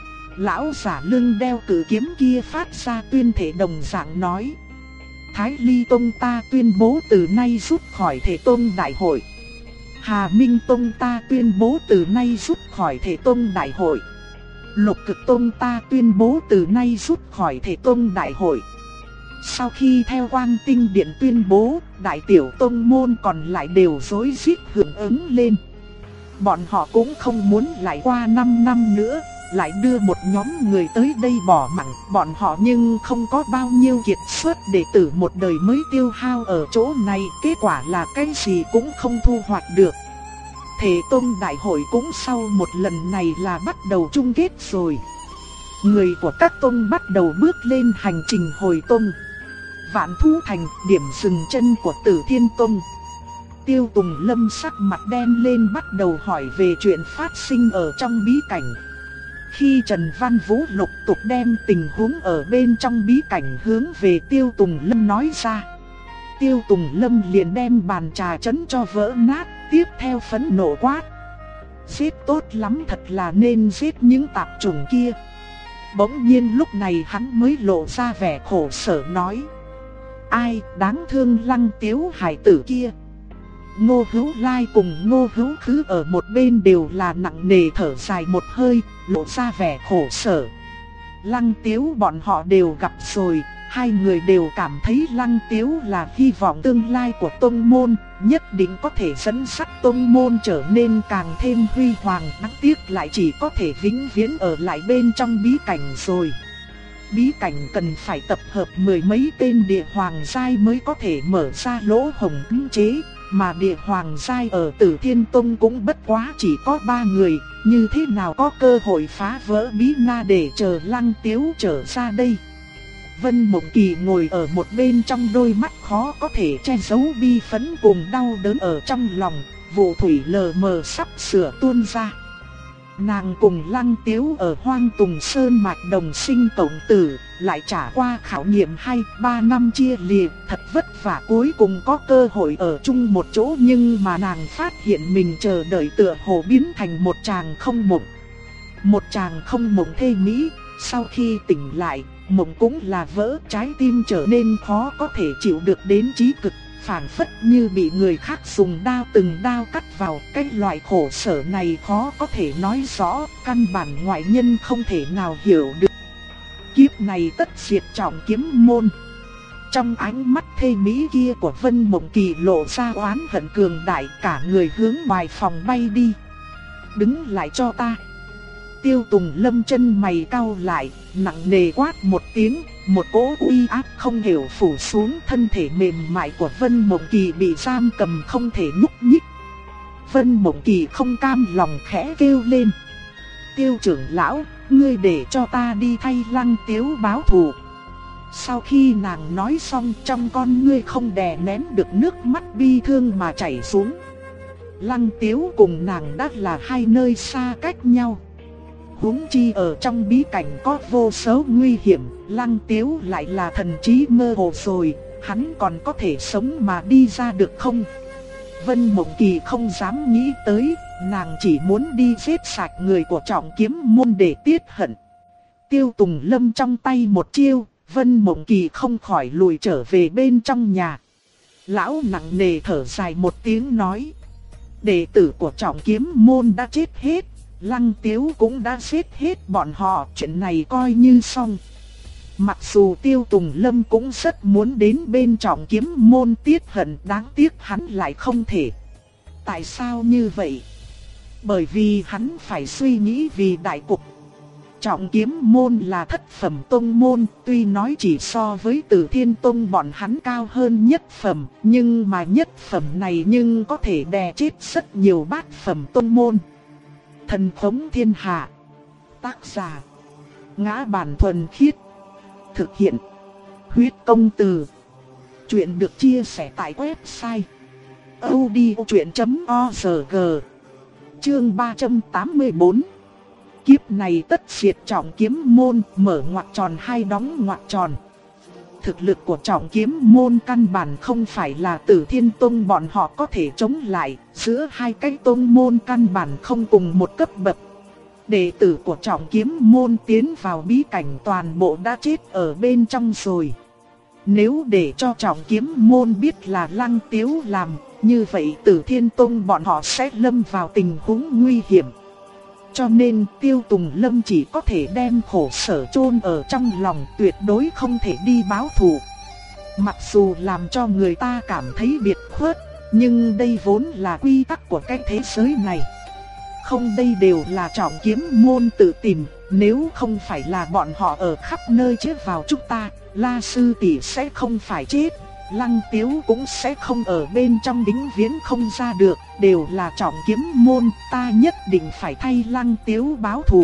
A: Lão giả lưng đeo cự kiếm kia phát ra tuyên thể đồng dạng nói. Thái Ly Tông ta tuyên bố từ nay rút khỏi Thể Tông đại hội. Hà Minh Tông ta tuyên bố từ nay rút khỏi Thể Tông đại hội. Lục Cực Tông ta tuyên bố từ nay rút khỏi Thể Tông đại hội. Sau khi theo Quang Tinh Điện tuyên bố, đại tiểu tông môn còn lại đều rối rít hưởng ứng lên. Bọn họ cũng không muốn lại qua 5 năm nữa, lại đưa một nhóm người tới đây bỏ mạng. Bọn họ nhưng không có bao nhiêu kiệt xuất để tử một đời mới tiêu hao ở chỗ này. Kết quả là cái gì cũng không thu hoạch được. Thể Tông đại hội cũng sau một lần này là bắt đầu chung kết rồi. Người của các tông bắt đầu bước lên hành trình hồi tông. Vạn Thú Thành, điểm dừng chân của Tử Thiên Tông. Tiêu Tùng Lâm sắc mặt đen lên bắt đầu hỏi về chuyện phát sinh ở trong bí cảnh. Khi Trần Văn Vũ lục tục đem tình huống ở bên trong bí cảnh hướng về Tiêu Tùng Lâm nói ra, Tiêu Tùng Lâm liền đem bàn trà chấn cho vỡ nát, tiếp theo phẫn nộ quát: giết tốt lắm, thật là nên giết những tạp chủng kia. Bỗng nhiên lúc này hắn mới lộ ra vẻ khổ sở nói: ai đáng thương Lăng Tiếu hải tử kia. Ngô Hữu Lai cùng Ngô Hữu Khứ ở một bên đều là nặng nề thở dài một hơi, lộ ra vẻ khổ sở. Lăng Tiếu bọn họ đều gặp rồi, hai người đều cảm thấy Lăng Tiếu là hy vọng tương lai của tông môn, nhất định có thể dẫn dắt tông môn trở nên càng thêm huy hoàng. Đáng tiếc lại chỉ có thể vĩnh viễn ở lại bên trong bí cảnh rồi. Bí cảnh cần phải tập hợp mười mấy tên địa hoàng giai mới có thể mở ra lỗ hổng cấm chế, mà địa hoàng giai ở Tử Thiên Tông cũng bất quá chỉ có 3 người, như thế nào có cơ hội phá vỡ bí na để chờ Lăng Tiếu trở ra đây. Vân Mộng Kỳ ngồi ở một bên, trong đôi mắt khó có thể che giấu bi phẫn cùng đau đớn ở trong lòng, vụ thủy lờ mờ sắp sửa tuôn ra. Nàng cùng Lăng Tiếu ở Hoang Tùng Sơn mạch đồng sinh cộng tử, lại trải qua khảo nghiệm 2-3 năm chia lìa, thật vất vả cuối cùng có cơ hội ở chung một chỗ, nhưng mà nàng phát hiện mình chờ đợi tựa hồ biến thành một chàng không mộng. Một chàng không mộng thê mỹ, sau khi tỉnh lại, mộng cũng là vỡ, trái tim trở nên khó có thể chịu được đến chí cực. Phảng phất như bị người khác dùng đao từng đao cắt vào, cái loại khổ sở này khó có thể nói rõ, căn bản ngoại nhân không thể nào hiểu được. Kiếp này tất diệt Trọng Kiếm môn. Trong ánh mắt thê mỹ kia của Vân Mộng Kỳ lộ ra oán hận cường đại, cả người hướng ngoài phòng bay đi. Đứng lại cho ta. Tiêu Tùng Lâm chân mày cau lại, nặng nề quát một tiếng, một cỗ uy áp không hiểu phủ xuống thân thể mềm mại của Vân Mộng Kỳ bị giam cầm không thể nhúc nhích. Vân Mộng Kỳ không cam lòng khẽ kêu lên: Tiêu trưởng lão, ngươi để cho ta đi thay Lăng Tiếu báo thù. Sau khi nàng nói xong, trong con ngươi không đè nén được nước mắt bi thương mà chảy xuống. Lăng Tiếu cùng nàng đã là hai nơi xa cách nhau. Huống chi ở trong bí cảnh có vô số nguy hiểm, Lăng Tiếu lại là thần trí mơ hồ rồi, hắn còn có thể sống mà đi ra được không? Vân Mộng Kỳ không dám nghĩ tới, nàng chỉ muốn đi giết sạch người của Trọng Kiếm môn để tiết hận. Tiêu Tùng Lâm trong tay một chiêu, Vân Mộng Kỳ không khỏi lùi trở về bên trong nhà. Lão nặng nề thở dài một tiếng nói: đệ tử của Trọng Kiếm môn đã chết hết, Lăng Tiếu cũng đã giết hết bọn họ, chuyện này coi như xong. Mặc dù Tiêu Tùng Lâm cũng rất muốn đến bên Trọng Kiếm môn tiết hận, đáng tiếc hắn lại không thể. Tại sao như vậy? Bởi vì hắn phải suy nghĩ vì đại cục. Trọng Kiếm môn là thất phẩm tông môn, tuy nói chỉ so với Tử Thiên Tông bọn hắn cao hơn nhất phẩm, nhưng mà nhất phẩm này nhưng có thể đè chết rất nhiều bát phẩm tông môn. Thần Khống Thiên Hạ. Tác giả: Ngã Bản Thuần Khiết. Thực hiện: Huyết Công Từ. Chuyện được chia sẻ tại website audiochuyện.org. Chương 384. Kiếp này tất diệt Trọng Kiếm môn, mở ngoặc tròn hay đóng ngoặc tròn. Thực lực của Trọng Kiếm môn căn bản không phải là Tử Thiên Tông bọn họ có thể chống lại, giữa hai cái tông môn căn bản không cùng một cấp bậc. Đệ tử của Trọng Kiếm môn tiến vào bí cảnh toàn bộ đã chết ở bên trong rồi. Nếu để cho Trọng Kiếm môn biết là Lăng Tiếu làm, như vậy Tử Thiên Tông bọn họ sẽ lâm vào tình huống nguy hiểm. Cho nên Tiêu Tùng Lâm chỉ có thể đem khổ sở chôn ở trong lòng, tuyệt đối không thể đi báo thù. Mặc dù làm cho người ta cảm thấy biệt khuất, nhưng đây vốn là quy tắc của cái thế giới này. Không, đây đều là Trọng Kiếm môn tự tìm, nếu không phải là bọn họ ở khắp nơi chết vào chúng ta, La sư tỷ sẽ không phải chết, Lăng Tiếu cũng sẽ không ở bên trong vĩnh viễn không ra được, đều là Trọng Kiếm môn, ta nhất định phải thay Lăng Tiếu báo thù.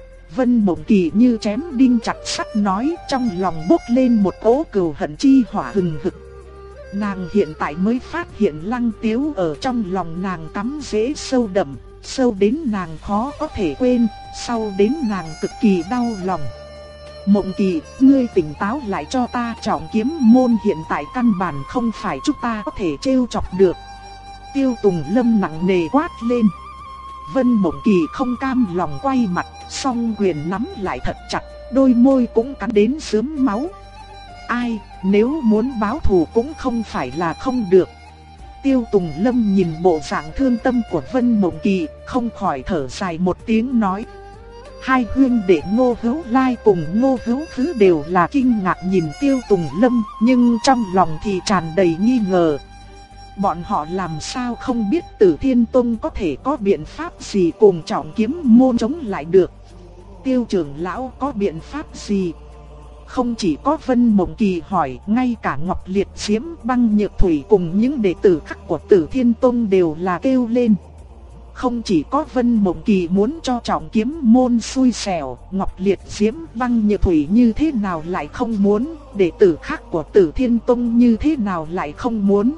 A: Vân Mộng Kỳ như chém đinh chặt sắt nói, trong lòng bốc lên một cỗ cừu hận chi hỏa hừng hực. Nàng hiện tại mới phát hiện Lăng Tiếu ở trong lòng nàng cắm rễ sâu đậm, sâu đến nàng khó có thể quên, sâu đến nàng cực kỳ đau lòng. Mộng Kỳ, ngươi tỉnh táo lại cho ta, Trọng Kiếm môn hiện tại căn bản không phải chúng ta có thể trêu chọc được. Tiêu Tùng Lâm nặng nề quát lên. Vân Mộng Kỳ không cam lòng quay mặt, song quyền nắm lại thật chặt, đôi môi cũng cắn đến rớm máu. Ai, nếu muốn báo thù cũng không phải là không được. Tiêu Tùng Lâm nhìn bộ dạng thương tâm của Vân Mộng Kỳ, không khỏi thở dài một tiếng nói. Hai huynh đệ Ngô Hữu Lai cùng Ngô Hữu Khứ đều là kinh ngạc nhìn Tiêu Tùng Lâm, nhưng trong lòng thì tràn đầy nghi ngờ. Bọn họ làm sao không biết Tử Thiên Tông có thể có biện pháp gì cùng Trọng Kiếm môn chống lại được. Tiêu trưởng lão có biện pháp gì? Không chỉ có Vân Mộng Kỳ hỏi, ngay cả Ngọc Liệt Diễm, Băng Nhược Thủy cùng những đệ tử khác của Tử Thiên Tông đều là kêu lên. Không chỉ có Vân Mộng Kỳ muốn cho Trọng Kiếm môn xui xẻo, Ngọc Liệt Diễm, Băng Nhược Thủy như thế nào lại không muốn, đệ tử khác của Tử Thiên Tông như thế nào lại không muốn.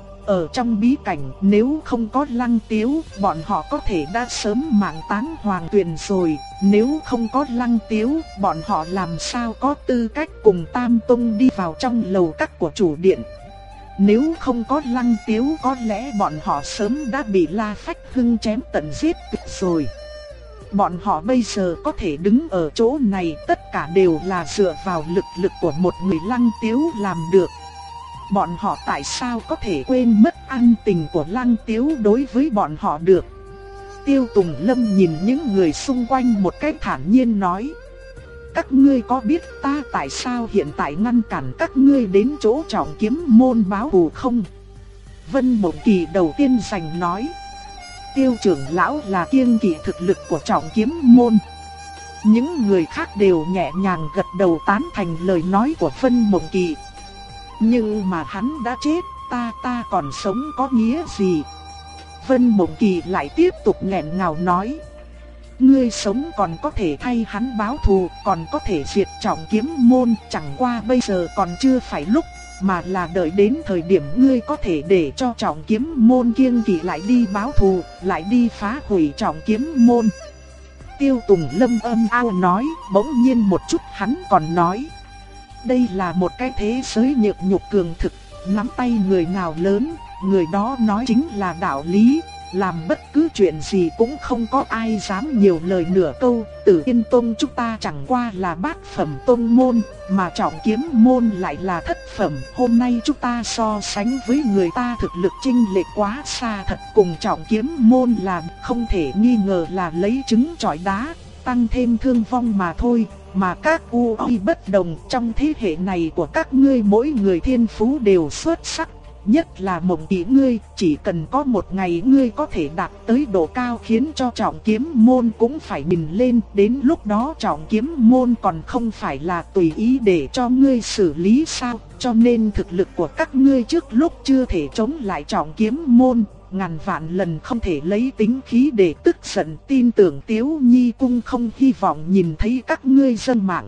A: Ở trong bí cảnh, nếu không có Lăng Tiếu, bọn họ có thể đã sớm mạng táng Hoàng Tuyền rồi. Nếu không có Lăng Tiếu, bọn họ làm sao có tư cách cùng Tam Tông đi vào trong lầu các của chủ điện. Nếu không có Lăng Tiếu, có lẽ bọn họ sớm đã bị La Phách Hưng chém tận giết tuyệt rồi. Bọn họ bây giờ có thể đứng ở chỗ này, tất cả đều là dựa vào lực của một người Lăng Tiếu làm được. Bọn họ tại sao có thể quên mất ân tình của Lăng Tiếu đối với bọn họ được? Tiêu Tùng Lâm nhìn những người xung quanh một cách thản nhiên nói. Các ngươi có biết ta tại sao hiện tại ngăn cản các ngươi đến chỗ Trọng Kiếm môn báo thù không? Vân Mộng Kỳ đầu tiên giành nói. Tiêu trưởng lão là kiêng kỵ thực lực của Trọng Kiếm môn. Những người khác đều nhẹ nhàng gật đầu tán thành lời nói của Vân Mộng Kỳ. Nhưng mà hắn đã chết, ta còn sống có nghĩa gì? Vân Mộng Kỳ lại tiếp tục nghẹn ngào nói. Ngươi sống còn có thể thay hắn báo thù, còn có thể diệt Trọng Kiếm môn, chẳng qua bây giờ còn chưa phải lúc, mà là đợi đến thời điểm ngươi có thể để cho Trọng Kiếm môn kiêng kỵ lại đi báo thù, lại đi phá hủy Trọng Kiếm môn. Tiêu Tùng Lâm âm ao nói, bỗng nhiên một chút hắn còn nói. Đây là một cái thế giới nhược nhục cường thực, nắm tay người nào lớn, người đó nói chính là đạo lý, làm bất cứ chuyện gì cũng không có ai dám nhiều lời nửa câu. Tử Yên Tông chúng ta chẳng qua là bát phẩm tông môn, mà Trọng Kiếm môn lại là thất phẩm. Hôm nay chúng ta so sánh với người ta thực lực chênh lệch quá xa thật, cùng Trọng Kiếm môn là không thể nghi ngờ là lấy trứng trọi đá, tăng thêm thương vong mà thôi. Mà các uy bất đồng, trong thế hệ này của các ngươi mỗi người thiên phú đều xuất sắc. Nhất là Mộng Kỳ ngươi, chỉ cần có một ngày ngươi có thể đạt tới độ cao khiến cho Trọng Kiếm môn cũng phải nhìn lên. Đến lúc đó Trọng Kiếm môn còn không phải là tùy ý để cho ngươi xử lý sao? Cho nên thực lực của các ngươi trước lúc chưa thể chống lại Trọng Kiếm môn, ngàn vạn lần không thể lấy tính khí để tức giận. Tin tưởng Tiếu Nhi cung không hy vọng nhìn thấy các ngươi dâng mạng.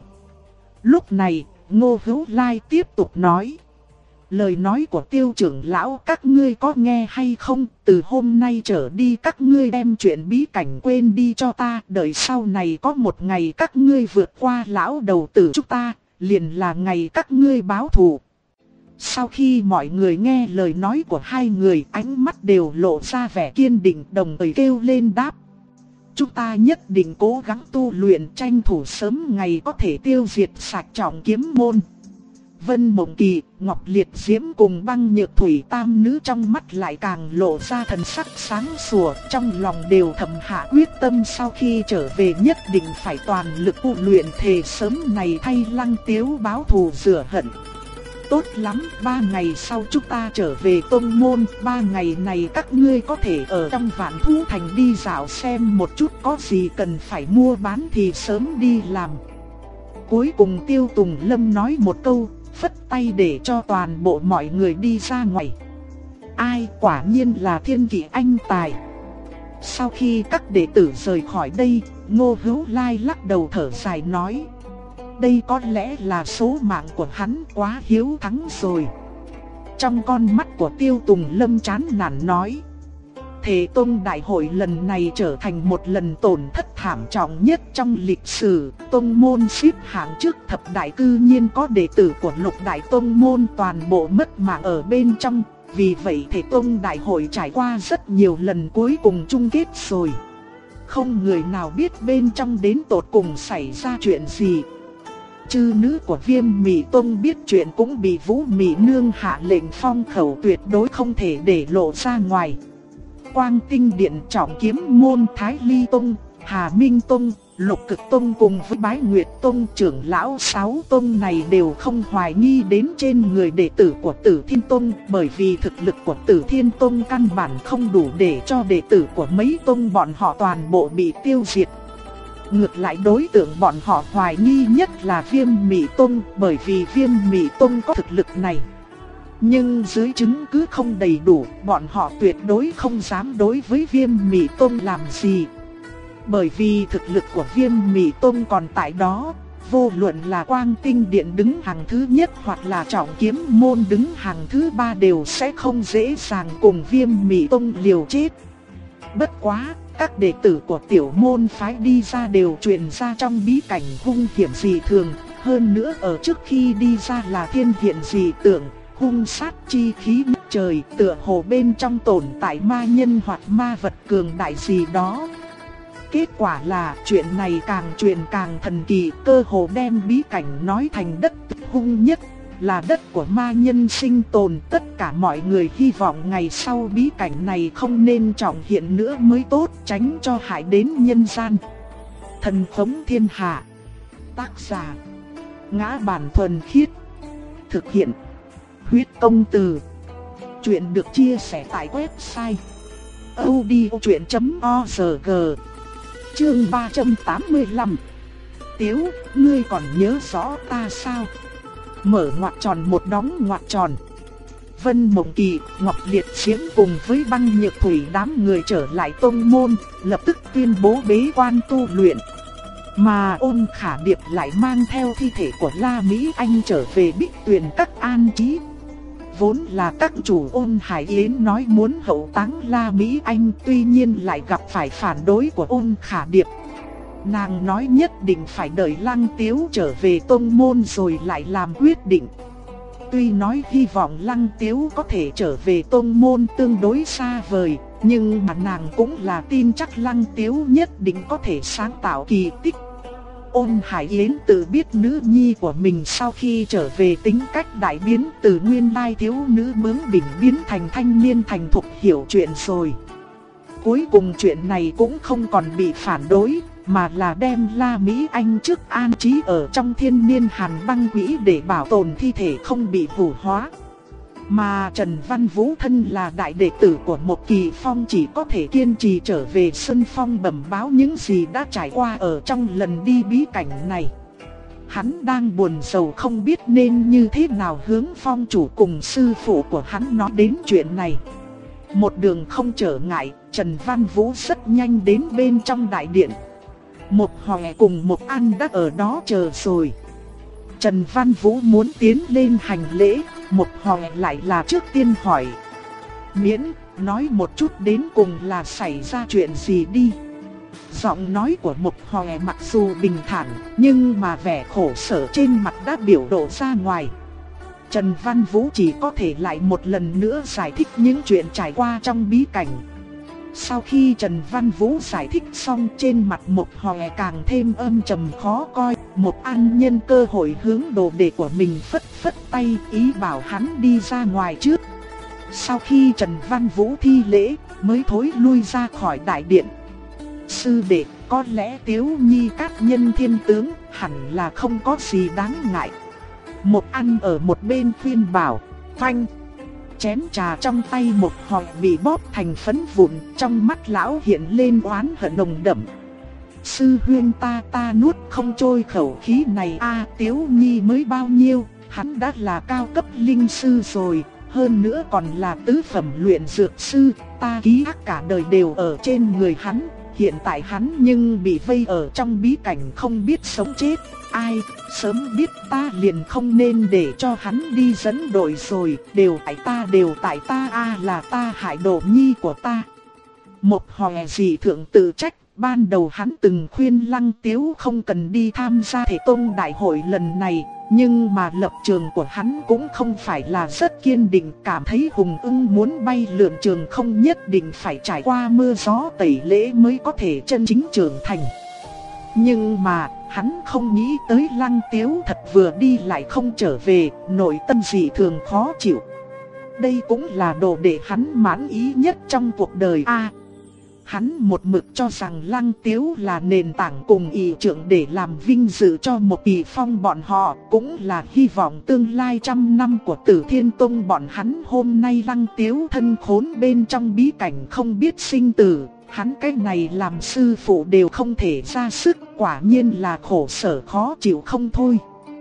A: Lúc này, Ngô Hữu Lai tiếp tục nói. Lời nói của Tiêu trưởng lão các ngươi có nghe hay không? Từ hôm nay trở đi các ngươi đem chuyện bí cảnh quên đi cho ta. Đợi sau này có một ngày các ngươi vượt qua lão đầu tử chúng ta, liền là ngày các ngươi báo thù. Sau khi mọi người nghe lời nói của hai người, ánh mắt đều lộ ra vẻ kiên định, đồng thời kêu lên đáp. Chúng ta nhất định cố gắng tu luyện, tranh thủ sớm ngày có thể tiêu diệt sạch Trọng Kiếm môn. Vân Mộng Kỳ, Ngọc Liệt Diễm cùng Băng Nhược Thủy tam nữ trong mắt lại càng lộ ra thần sắc sáng sủa, trong lòng đều thầm hạ quyết tâm sau khi trở về nhất định phải toàn lực tu luyện, thề sớm này thay Lăng Tiếu báo thù rửa hận. Tốt lắm, 3 ngày sau chúng ta trở về tông môn, 3 ngày này các ngươi có thể ở trong Vạn Thú Thành đi dạo xem một chút, có gì cần phải mua bán thì sớm đi làm. Cuối cùng Tiêu Tùng Lâm nói một câu, phất tay để cho toàn bộ mọi người đi ra ngoài. Ai, quả nhiên là thiên kỷ anh tài. Sau khi các đệ tử rời khỏi đây, Ngô Hữu Lai lắc đầu thở dài nói: đây có lẽ là số mạng của hắn quá hiếu thắng rồi. Trong con mắt của Tiêu Tùng Lâm chán nản nói: Thể Tông Đại hội lần này trở thành một lần tổn thất thảm trọng nhất trong lịch sử. Tông môn xếp hạng trước thập đại, cư nhiên có đệ tử của Lục Đại Tông môn toàn bộ mất mạng ở bên trong. Vì vậy Thể Tông Đại hội trải qua rất nhiều lần cuối cùng chung kết rồi. Không người nào biết bên trong đến tột cùng xảy ra chuyện gì. Chư nữ của Viêm Mị Tông biết chuyện cũng bị Vũ Mị Nương hạ lệnh phong khẩu, tuyệt đối không thể để lộ ra ngoài. Quang Tinh Điện, Trọng Kiếm Môn, Thái Ly Tông, Hà Minh Tông, Lục Cực Tông cùng với Bái Nguyệt Tông, trưởng lão 6 tông này đều không hoài nghi đến trên người đệ tử của Tử Thiên Tông, bởi vì thực lực của Tử Thiên Tông căn bản không đủ để cho đệ tử của mấy tông bọn họ toàn bộ bị tiêu diệt. Ngược lại đối tượng bọn họ hoài nghi nhất là Viêm Mị Tông, bởi vì Viêm Mị Tông có thực lực này. Nhưng dưới chứng cứ không đầy đủ, bọn họ tuyệt đối không dám đối với Viêm Mị Tông làm gì. Bởi vì thực lực của Viêm Mị Tông còn tại đó, vô luận là Quang Tinh Điện đứng hàng thứ nhất hoặc là Trọng Kiếm Môn đứng hàng thứ 3 đều sẽ không dễ dàng cùng Viêm Mị Tông liều chết. Bất quá, các đệ tử của tiểu môn phái đi ra đều truyền ra trong bí cảnh hung hiểm dị thường, hơn nữa ở trước khi đi ra là thiên hiện dị tượng, hung sát chi khí ngút trời, tựa hồ bên trong tồn tại ma nhân hoặc ma vật cường đại gì đó. Kết quả là chuyện này càng truyền càng thần kỳ, cơ hồ đem bí cảnh nói thành đất hung nhất, là đất của ma nhân sinh tồn. Tất cả mọi người hy vọng ngày sau bí cảnh này không nên trọng hiện nữa mới tốt, tránh cho hại đến nhân gian. Thần Phóng Thiên Hạ. Tác giả: Ngã Bản Thuần Khiết. Thực hiện: Huyết Công Từ. Chuyện được chia sẻ tại website audiochuyện.org. Chương 385. Tiếu, ngươi còn nhớ rõ ta sao? Mở ngoặc tròn một đóng ngoặc tròn. Vân Mộng Kỳ, Ngọc Liệt Diễm cùng với Băng Nhược Thủy đám người trở lại tông môn, lập tức tuyên bố bế quan tu luyện. Mà Ôn Khả Điệp lại mang theo thi thể của La Mỹ Anh trở về Bích Tuyền Các an trí. Vốn là các chủ Ôn Hải Yến nói muốn hậu táng La Mỹ Anh, tuy nhiên lại gặp phải phản đối của Ôn Khả Điệp. Nàng nói nhất định phải đợi Lăng Tiếu trở về tông môn rồi lại làm quyết định. Tuy nói hy vọng Lăng Tiếu có thể trở về tông môn tương đối xa vời, nhưng mà nàng cũng là tin chắc Lăng Tiếu nhất định có thể sáng tạo kỳ tích. Ôn Hải Yến tự biết nữ nhi của mình sau khi trở về tính cách đại biến, từ nguyên lai thiếu nữ bướng bỉnh biến thành thanh niên thành thục hiểu chuyện rồi. Cuối cùng chuyện này cũng không còn bị phản đối, mà là đem La Mỹ Anh trước an trí ở trong Thiên Niên Hàn Băng Quỹ để bảo tồn thi thể không bị hủ hóa. Mà Trần Văn Vũ thân là đại đệ tử của Một Kỳ Phong chỉ có thể kiên trì trở về Sơn Phong bẩm báo những gì đã trải qua ở trong lần đi bí cảnh này. Hắn đang buồn rầu không biết nên như thế nào hướng phong chủ cùng sư phụ của hắn nói đến chuyện này. Một đường không trở ngại, Trần Văn Vũ rất nhanh đến bên trong đại điện. Một Hòe cùng Một An đã ở đó chờ rồi. Trần Văn Vũ muốn tiến lên hành lễ, Một Hòe lại là trước tiên hỏi: Miễn, nói một chút đến cùng là xảy ra chuyện gì đi. Giọng nói của Một Hòe mặc dù bình thản, nhưng mà vẻ khổ sở trên mặt đã biểu lộ ra ngoài. Trần Văn Vũ chỉ có thể lại một lần nữa giải thích những chuyện trải qua trong bí cảnh. Sau khi Trần Văn Vũ giải thích xong, trên mặt Một Hòe càng thêm âm trầm khó coi. Một An nhân cơ hội hướng đồ đệ của mình phất phất tay, ý bảo hắn đi ra ngoài trước. Sau khi Trần Văn Vũ thi lễ, mới thối lui ra khỏi đại điện. Sư đệ, có lẽ Tiếu Nhi các nhân thiên tướng, hẳn là không có gì đáng ngại. Một An ở một bên khuyên bảo. Phanh! Chén trà trong tay Một Hòe bị bóp thành phấn vụn, trong mắt lão hiện lên oán hận nồng đậm. Sư huynh ta nuốt không trôi khẩu khí này a. Tiếu Nhi mới bao nhiêu, hắn đã là cao cấp linh sư rồi, hơn nữa còn là tứ phẩm luyện dược sư, ta ký ức cả đời đều ở trên người hắn, hiện tại hắn nhưng bị vây ở trong bí cảnh không biết sống chết. Ai, sớm biết ta liền không nên để cho hắn đi dẫn đội rồi, đều tại ta a, là ta hại Đồ Nhi của ta. Một Hòe dị thượng tự trách. Ban đầu hắn từng khuyên Lăng Tiếu không cần đi tham gia Thể Tông đại hội lần này, nhưng mà lập trường của hắn cũng không phải là rất kiên định, cảm thấy Hùng Ưng muốn bay lượn trường không nhất định phải trải qua mưa gió tẩy lễ mới có thể chân chính trưởng thành. Nhưng mà, hắn không nghĩ tới Lăng Tiếu thật vừa đi lại không trở về, nội tâm dị thường khó chịu. Đây cũng là đồ để hắn mãn ý nhất trong cuộc đời a. Hắn một mực cho rằng Lăng Tiếu là nền tảng cùng ỷ trưởng để làm vinh dự cho một Kỳ Phong bọn họ, cũng là hy vọng tương lai trăm năm của Tử Thiên Tông bọn hắn. Hôm nay Lăng Tiếu thân khốn bên trong bí cảnh không biết sinh tử, hắn cái này làm sư phụ đều không thể ra sức, quả nhiên là khổ sở khó chịu không thôi.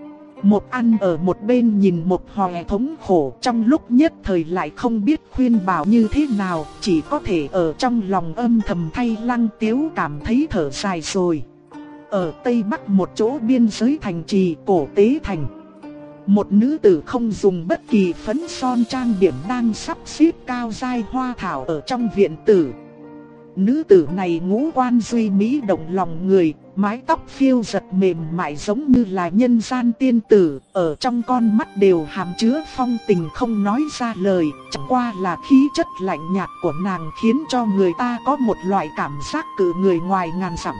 A: Một An ở một bên nhìn Một Hòe thống khổ, trong lúc nhất thời lại không biết khuyên bảo như thế nào, chỉ có thể ở trong lòng âm thầm thay Lăng Tiếu cảm thấy thở dài rồi. Ở Tây Bắc một chỗ biên giới thành trì Cổ Tế Thành, một nữ tử không dùng bất kỳ phấn son trang điểm đang sắp xếp cao giai hoa thảo ở trong viện tử. Nữ tử này ngũ quan duy mỹ động lòng người, mái tóc phiêu giật mềm mại giống như là nhân gian tiên tử, ở trong con mắt đều hàm chứa phong tình không nói ra lời, chẳng qua là khí chất lạnh nhạt của nàng khiến cho người ta có một loại cảm giác cự người ngoài ngàn dặm.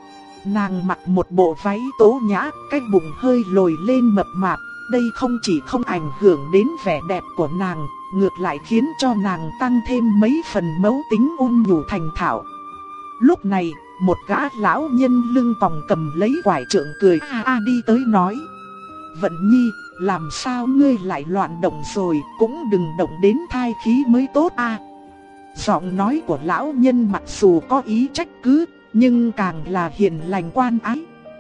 A: Nàng mặc một bộ váy tố nhã, cái bụng hơi lồi lên mập mạp, đây không chỉ không ảnh hưởng đến vẻ đẹp của nàng, ngược lại khiến cho nàng tăng thêm mấy phần mẫu tính ôn nhu thành thạo. Lúc này, một gã lão nhân lưng còng cầm lấy quải trượng cười đi tới nói: Vận Nhi, làm sao ngươi lại loạn động rồi, cũng đừng động đến thai khí mới tốt a. Giọng nói của lão nhân mặc dù có ý trách cứ, nhưng càng là hiền lành quan ái.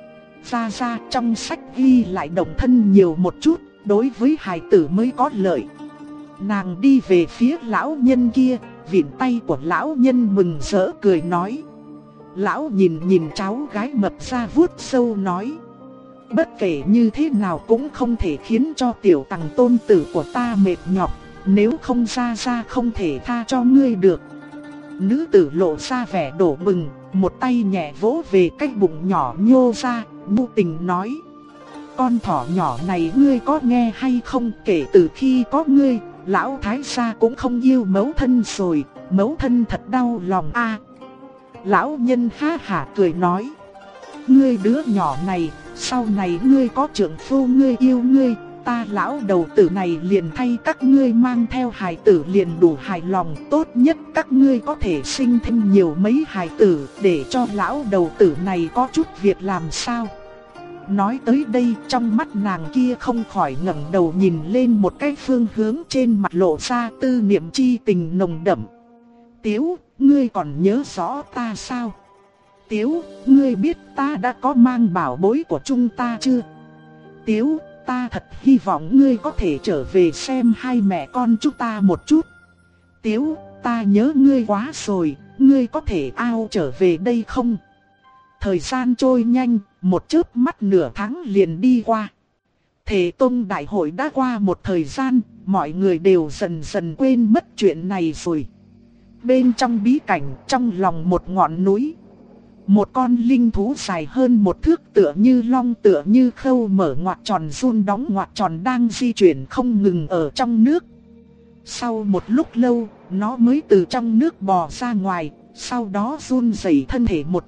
A: Ra trong sách ghi lại động thân nhiều một chút, đối với hài tử mới có lợi. Nàng đi về phía lão nhân kia, vịn tay của lão nhân mừng rỡ cười nói. Lão nhìn cháu gái mập ra vuốt sâu nói: Bất kể như thế nào cũng không thể khiến cho tiểu tằng tôn tử của ta mệt nhọc, nếu không ra không thể tha cho ngươi được. Nữ tử lộ ra vẻ đổ bừng, một tay nhẹ vỗ về cái bụng nhỏ nhô ra, nhu tình nói: Con thỏ nhỏ này ngươi có nghe hay không, kể từ khi có ngươi, lão thái gia cũng không yêu mẫu thân rồi, mẫu thân thật đau lòng a. Lão nhân ha hả cười nói: Ngươi đứa nhỏ này, sau này ngươi có trượng phu ngươi yêu ngươi, ta lão đầu tử này liền thay các ngươi mang theo hài tử liền đủ hài lòng. Tốt nhất các ngươi có thể sinh thêm nhiều mấy hài tử, để cho lão đầu tử này có chút việc làm sao. Nói tới đây, trong mắt nàng kia không khỏi ngẩng đầu nhìn lên một cái phương hướng, trên mặt lộ ra tư niệm chi tình nồng đậm. Tiếu, ngươi còn nhớ rõ ta sao? Tiếu, ngươi biết ta đã có mang bảo bối của chúng ta chưa? Tiếu, ta thật hy vọng ngươi có thể trở về xem hai mẹ con chúng ta một chút. Tiếu, ta nhớ ngươi quá rồi, ngươi có thể ao trở về đây không? Thời gian trôi nhanh, một chớp mắt nửa tháng liền đi qua. Thể Tông đại hội đã qua một thời gian, mọi người đều dần dần quên mất chuyện này rồi. Bên trong bí cảnh, trong lòng một ngọn núi, một con linh thú dài hơn một thước tựa như long tựa như khâu mở ngoặc tròn run đóng ngoặc tròn đang di chuyển không ngừng ở trong nước. Sau một lúc lâu, nó mới từ trong nước bò ra ngoài, sau đó run rẩy thân thể một chút,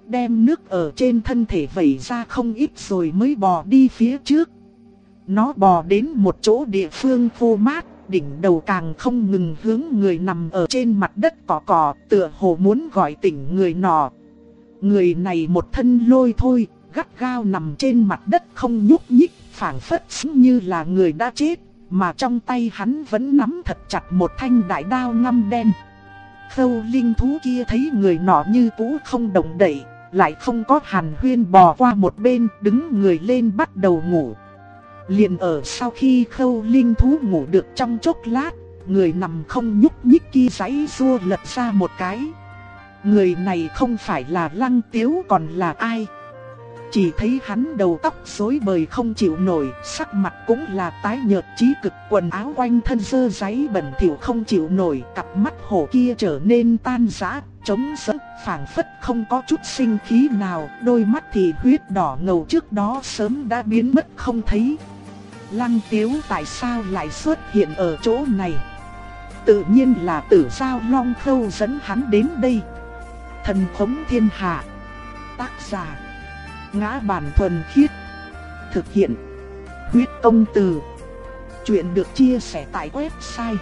A: đem nước ở trên thân thể vẩy ra không ít rồi mới bò đi phía trước. Nó bò đến một chỗ địa phương khô mát, đỉnh đầu càng không ngừng hướng người nằm ở trên mặt đất cỏ cỏ, tựa hồ muốn gọi tỉnh người nọ. Người này một thân lôi thôi, gắt gao nằm trên mặt đất không nhúc nhích, phảng phất như là người đã chết, mà trong tay hắn vẫn nắm thật chặt một thanh đại đao ngăm đen. Khâu linh thú kia thấy người nọ như cũ không động đậy, lại không có hàn huyên, bò qua một bên, đứng người lên bắt đầu ngủ. Liền ở sau khi khâu linh thú ngủ được trong chốc lát, người nằm không nhúc nhích kia giãy giụa lật ra một cái. Người này không phải là Lăng Tiếu còn là ai? Chỉ thấy hắn đầu tóc rối bời không chịu nổi, sắc mặt cũng là tái nhợt chí cực, quần áo quanh thân dơ dáy bẩn thỉu không chịu nổi, cặp mắt hổ kia trở nên tan rã, trống rỗng, phảng phất không có chút sinh khí nào, đôi mắt thì huyết đỏ ngầu trước đó sớm đã biến mất không thấy. Lăng Tiếu tại sao lại xuất hiện ở chỗ này? Tự nhiên là Tử Dao Long Khâu dẫn hắn đến đây. Thần thống thiên hạ. Tác giả Ngã Bản Thuần Khiết. Thực hiện Huyết Công Từ. Chuyện được chia sẻ tại website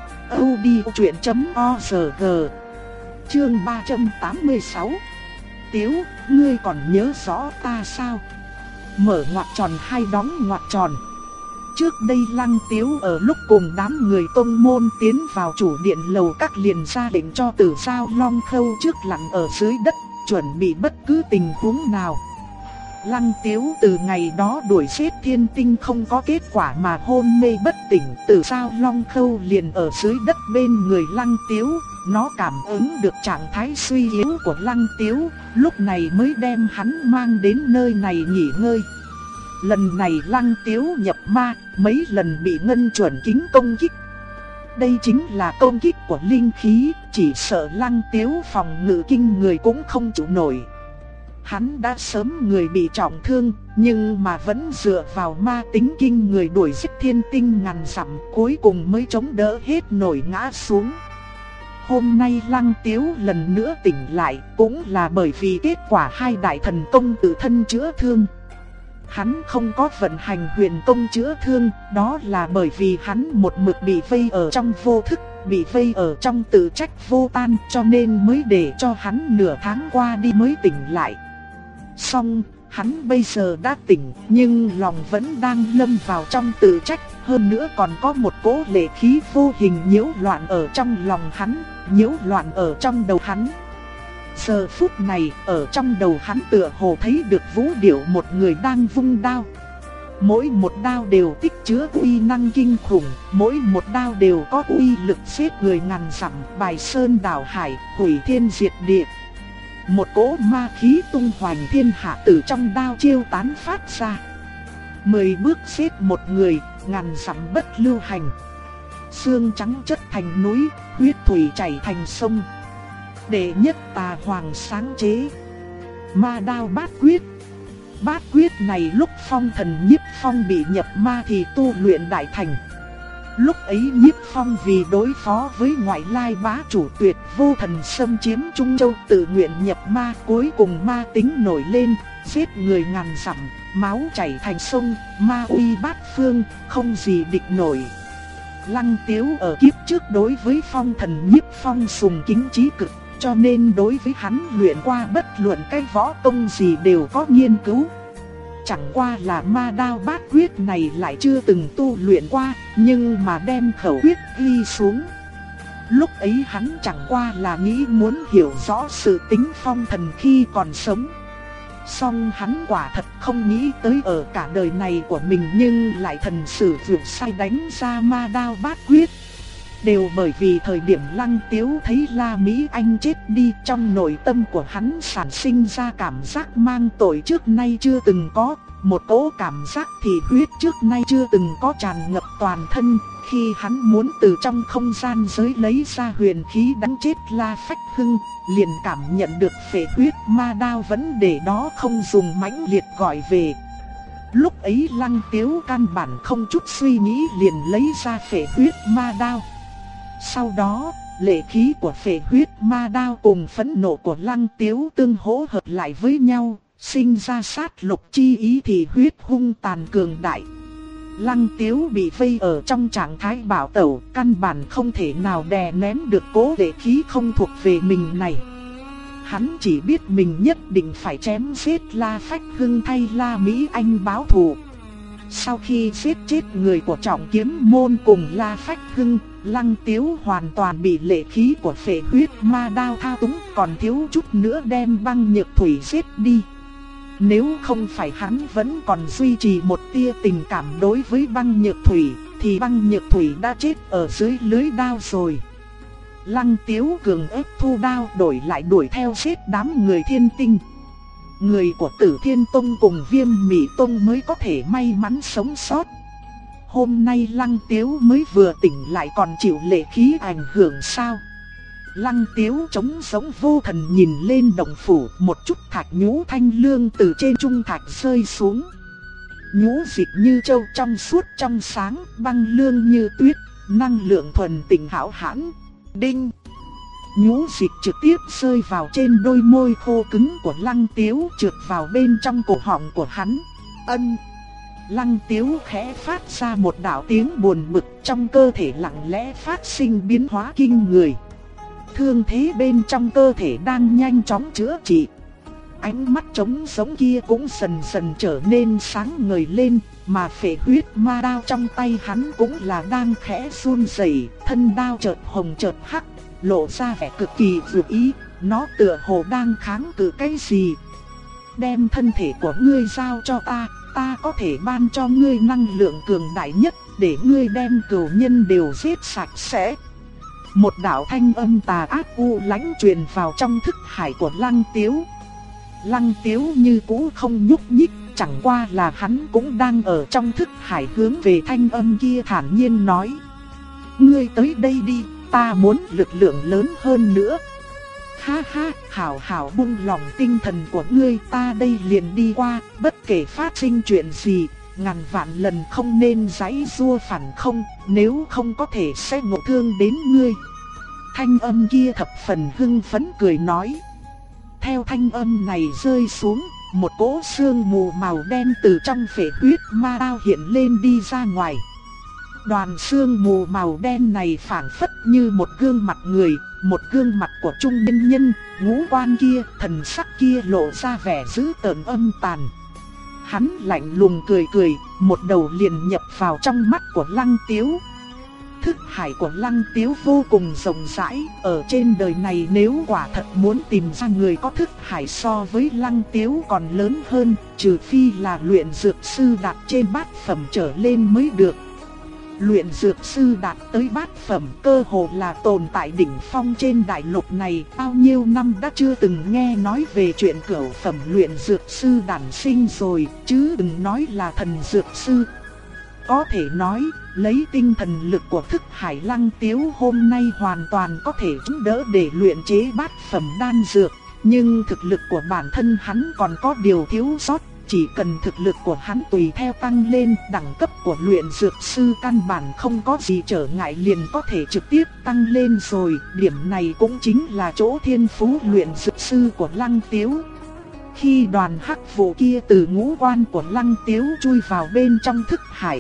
A: audiochuyện.org. Chương 386. Tiếu, ngươi còn nhớ rõ ta sao? Mở ngoặc tròn hay đóng ngoặc tròn. Trước đây Lăng Tiếu ở lúc cùng đám người tông môn tiến vào chủ điện lầu các liền ra lệnh cho Tử Dao Long Khâu trước lặn ở dưới đất, chuẩn bị bất cứ tình huống nào. Lăng Tiếu từ ngày đó đuổi giết Thiên Tinh không có kết quả mà hôn mê bất tỉnh, Tử Dao Long Khâu liền ở dưới đất bên người Lăng Tiếu, nó cảm ứng được trạng thái suy yếu của Lăng Tiếu, lúc này mới đem hắn mang đến nơi này nghỉ ngơi. Lần này Lăng Tiếu nhập ma, mấy lần bị Ngân Chuẩn Kính công kích. Đây chính là công kích của linh khí, chỉ sợ Lăng Tiếu phòng ngự kinh người cũng không chịu nổi. Hắn đã sớm người bị trọng thương, nhưng mà vẫn dựa vào ma tính kinh người đuổi giết Thiên Tinh ngàn dặm, cuối cùng mới chống đỡ hết nổi ngã xuống. Hôm nay Lăng Tiếu lần nữa tỉnh lại, cũng là bởi vì kết quả hai đại thần công tự thân chữa thương. Hắn không có vận hành huyền công chữa thương, đó là bởi vì hắn một mực bị vây ở trong vô thức, bị vây ở trong tự trách vô tan, cho nên mới để cho hắn nửa tháng qua đi mới tỉnh lại. Song, hắn bây giờ đã tỉnh, nhưng lòng vẫn đang lâm vào trong tự trách, hơn nữa còn có một cỗ lệ khí vô hình nhiễu loạn ở trong lòng hắn, nhiễu loạn ở trong đầu hắn. Giờ phút này, ở trong đầu hắn tựa hồ thấy được vũ điệu một người đang vung đao. Mỗi một đao đều tích chứa uy năng kinh khủng, mỗi một đao đều có uy lực giết người ngàn dặm, bài sơn đảo hải, hủy thiên diệt địa. Một cỗ ma khí tung hoành thiên hạ từ trong đao chiêu tán phát ra. 10 bước giết một người, ngàn dặm bất lưu hành. Xương trắng chất thành núi, huyết thủy chảy thành sông. Đệ nhất tà hoàng sáng chế Ma Đao Bát Quyết. Bát Quyết này lúc Phong Thần Nhiếp Phong bị nhập ma thì tu luyện đại thành. Lúc ấy Nhiếp Phong vì đối phó với ngoại lai bá chủ Tuyệt Vô Thần xâm chiếm Trung Châu, tự nguyện nhập ma, cuối cùng ma tính nổi lên, giết người ngàn dặm, máu chảy thành sông, ma uy bát phương, không gì địch nổi. Lăng Tiếu ở kiếp trước đối với Phong Thần Nhiếp Phong sùng kính chí cực, cho nên đối với hắn luyện qua bất luận cái võ công gì đều có nghiên cứu. Chẳng qua là Ma Đao Bát Quyết này lại chưa từng tu luyện qua, nhưng mà đem khẩu quyết ghi xuống. Lúc ấy hắn chẳng qua là nghĩ muốn hiểu rõ sự tính Phong Thần khi còn sống. Song hắn quả thật không nghĩ tới ở cả đời này của mình nhưng lại thần sử vượt sai đánh ra Ma Đao Bát Quyết. Đều bởi vì thời điểm Lăng Tiếu thấy La Mỹ Anh chết đi, trong nội tâm của hắn sản sinh ra cảm giác mang tội trước nay chưa từng có, một cỗ cảm giác thị huyết trước nay chưa từng có tràn ngập toàn thân. Khi hắn muốn từ trong không gian giới lấy ra huyền khí đánh chết La Phách Hưng, liền cảm nhận được phệ huyết ma đao vẫn để đó không dùng mãnh liệt gọi về. Lúc ấy Lăng Tiếu căn bản không chút suy nghĩ liền lấy ra phệ huyết ma đao. Sau đó, lệ khí của phệ huyết ma đao cùng phẫn nộ của Lăng Tiếu tương hỗ hợp lại với nhau, sinh ra sát lục chi ý thì huyết hung tàn cường đại. Lăng Tiếu bị vây ở trong trạng thái bạo tẩu, căn bản không thể nào đè nén được cố lệ khí không thuộc về mình này. Hắn chỉ biết mình nhất định phải chém giết La Phách Hưng thay La Mỹ Anh báo thù. Sau khi giết chết người của Trọng Kiếm Môn cùng La Phách Hưng, Lăng Tiếu hoàn toàn bị lệ khí của phệ huyết ma đao thao túng, còn thiếu chút nữa đem Băng Nhược Thủy giết đi. Nếu không phải hắn vẫn còn duy trì một tia tình cảm đối với Băng Nhược Thủy, thì Băng Nhược Thủy đã chết ở dưới lưới đao rồi. Lăng Tiếu cường ép thu đao đổi lại đuổi theo giết đám người Thiên Tinh. Người của Tử Thiên Tông cùng Viêm Mị Tông mới có thể may mắn sống sót. Hôm nay Lăng Tiếu mới vừa tỉnh lại còn chịu lệ khí ảnh hưởng sao? Lăng Tiếu trống sống vô thần nhìn lên động phủ, một chút thạch nhũ thanh lương từ trên trung thạch rơi xuống. Nhũ dịch như châu trong suốt trong sáng, băng lương như tuyết, năng lượng thuần tịnh hảo hãn. Đinh! Nhũ dịch trực tiếp rơi vào trên đôi môi khô cứng của Lăng Tiếu, trượt vào bên trong cổ họng của hắn. Ân! Lăng Tiếu khẽ phát ra một đạo tiếng buồn bực, trong cơ thể lặng lẽ phát sinh biến hóa kinh người. Thương thế bên trong cơ thể đang nhanh chóng chữa trị. Ánh mắt trống sống kia cũng dần dần trở nên sáng ngời lên, mà phệ huyết ma đao trong tay hắn cũng là đang khẽ run rẩy, thân đao chợt hồng chợt hắc, lộ ra vẻ cực kỳ dữ ý, nó tựa hồ đang kháng cự cái gì. Đem thân thể của ngươi giao cho ta có thể ban cho ngươi năng lượng cường đại nhất, để ngươi đem cừu nhân đều giết sạch sẽ. Một đạo thanh âm tà ác u lãnh truyền vào trong thức hải của Lăng Tiếu. Lăng Tiếu như cũ không nhúc nhích, chẳng qua là hắn cũng đang ở trong thức hải hướng về thanh âm kia thản nhiên nói: ngươi tới đây đi, ta muốn lực lượng lớn hơn nữa. Ha ha, hảo hảo buông lòng tinh thần của ngươi, ta đây liền đi qua, bất kể phát sinh chuyện gì, ngàn vạn lần không nên giãy giụa phản không, nếu không có thể sẽ ngộ thương đến ngươi. Thanh âm kia thập phần hưng phấn cười nói. Theo thanh âm này rơi xuống, một cỗ sương mù màu đen từ trong phệ huyết ma đao hiện lên đi ra ngoài. Đoàn sương mù màu đen này phảng phất như một gương mặt người, một gương mặt của trung niên nhân, ngũ quan kia, thần sắc kia lộ ra vẻ dữ tợn âm tàn. Hắn lạnh lùng cười cười, một đầu liền nhập vào trong mắt của Lăng Tiếu. Thức hải của Lăng Tiếu vô cùng rộng rãi, ở trên đời này nếu quả thật muốn tìm ra người có thức hải so với Lăng Tiếu còn lớn hơn, trừ phi là luyện dược sư đạt trên bát phẩm trở lên mới được. Luyện dược sư đạt tới bát phẩm cơ hồ là tồn tại đỉnh phong trên đại lục này, bao nhiêu năm đã chưa từng nghe nói về chuyện cửu phẩm luyện dược sư đản sinh rồi, chứ đừng nói là thần dược sư. Có thể nói, lấy tinh thần lực của thức hải Lăng Tiếu hôm nay hoàn toàn có thể giúp đỡ để luyện chế bát phẩm đan dược, nhưng thực lực của bản thân hắn còn có điều thiếu sót. Chỉ cần thực lực của hắn tùy theo tăng lên, đẳng cấp của luyện dược sư căn bản không có gì trở ngại liền có thể trực tiếp tăng lên rồi. Điểm này cũng chính là chỗ thiên phú luyện dược sư của Lăng Tiếu. Khi đoàn hắc vụ kia từ ngũ quan của Lăng Tiếu chui vào bên trong thức hải,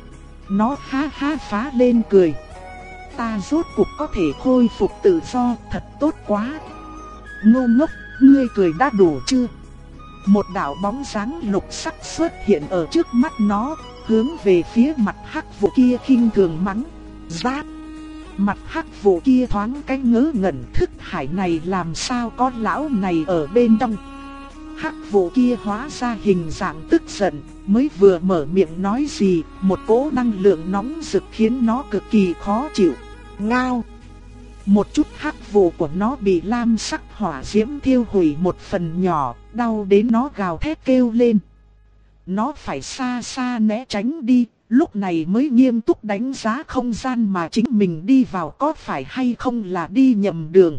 A: nó ha ha phá lên cười. Ta rốt cuộc có thể khôi phục tự do, thật tốt quá. Ngô ngốc, ngươi cười đã đủ chưa? Một đạo bóng dáng lục sắc xuất hiện ở trước mắt nó, hướng về phía mặt hắc vụ kia khinh thường mắng. Giáp! Mặt hắc vụ kia thoáng cái ngớ ngẩn, thức hải này làm sao có lão này ở bên trong. Hắc vụ kia hóa ra hình dạng tức giận, mới vừa mở miệng nói gì, một cỗ năng lượng nóng rực khiến nó cực kỳ khó chịu. Ngao! Một chút hắc vụ của nó bị lam sắc hỏa diễm thiêu hủy một phần nhỏ, đau đến nó gào thét kêu lên. Nó phải xa xa né tránh đi, lúc này mới nghiêm túc đánh giá không gian mà chính mình đi vào có phải hay không là đi nhầm đường.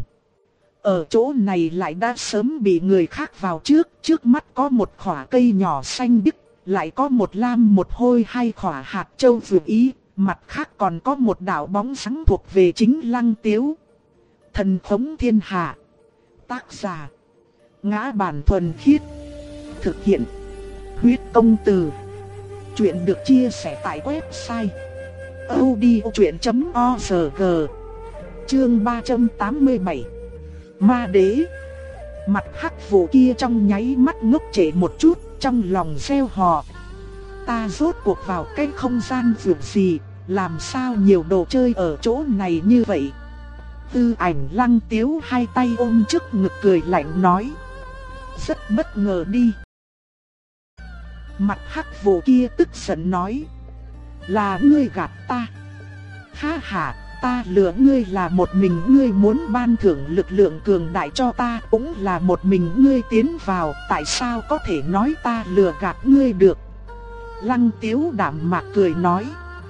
A: Ở chỗ này lại đã sớm bị người khác vào trước mắt có một khỏa cây nhỏ xanh biếc, lại có một lam một hôi hai khỏa hạt châu vừa ý, mặt khác còn có một đạo bóng sáng thuộc về chính Lăng Tiếu. Thần khống thiên hạ. Tác giả: Ngã Bản Thuần Khiết. Thực hiện: Huyết Công Từ. Chuyện được chia sẻ tại website audiochuyện.org. Chương 387. Ma đế. Mặt hắc vụ kia trong nháy mắt ngốc trệ một chút, trong lòng reo hò. Ta rốt cuộc vào cái không gian vượt gì, làm sao nhiều đồ chơi ở chỗ này như vậy? Tư Ảnh Lăng Tiếu hai tay ôm trước ngực cười lạnh nói. Rất bất ngờ đi. Mặt hắc vụ kia tức giận nói. Là ngươi gạt ta. Ha ha, ta lừa ngươi là một mình ngươi muốn ban thưởng lực lượng cường đại cho ta, cũng là một mình ngươi tiến vào, tại sao có thể nói ta lừa gạt ngươi được? Lăng Tiếu đạm mạc cười nói.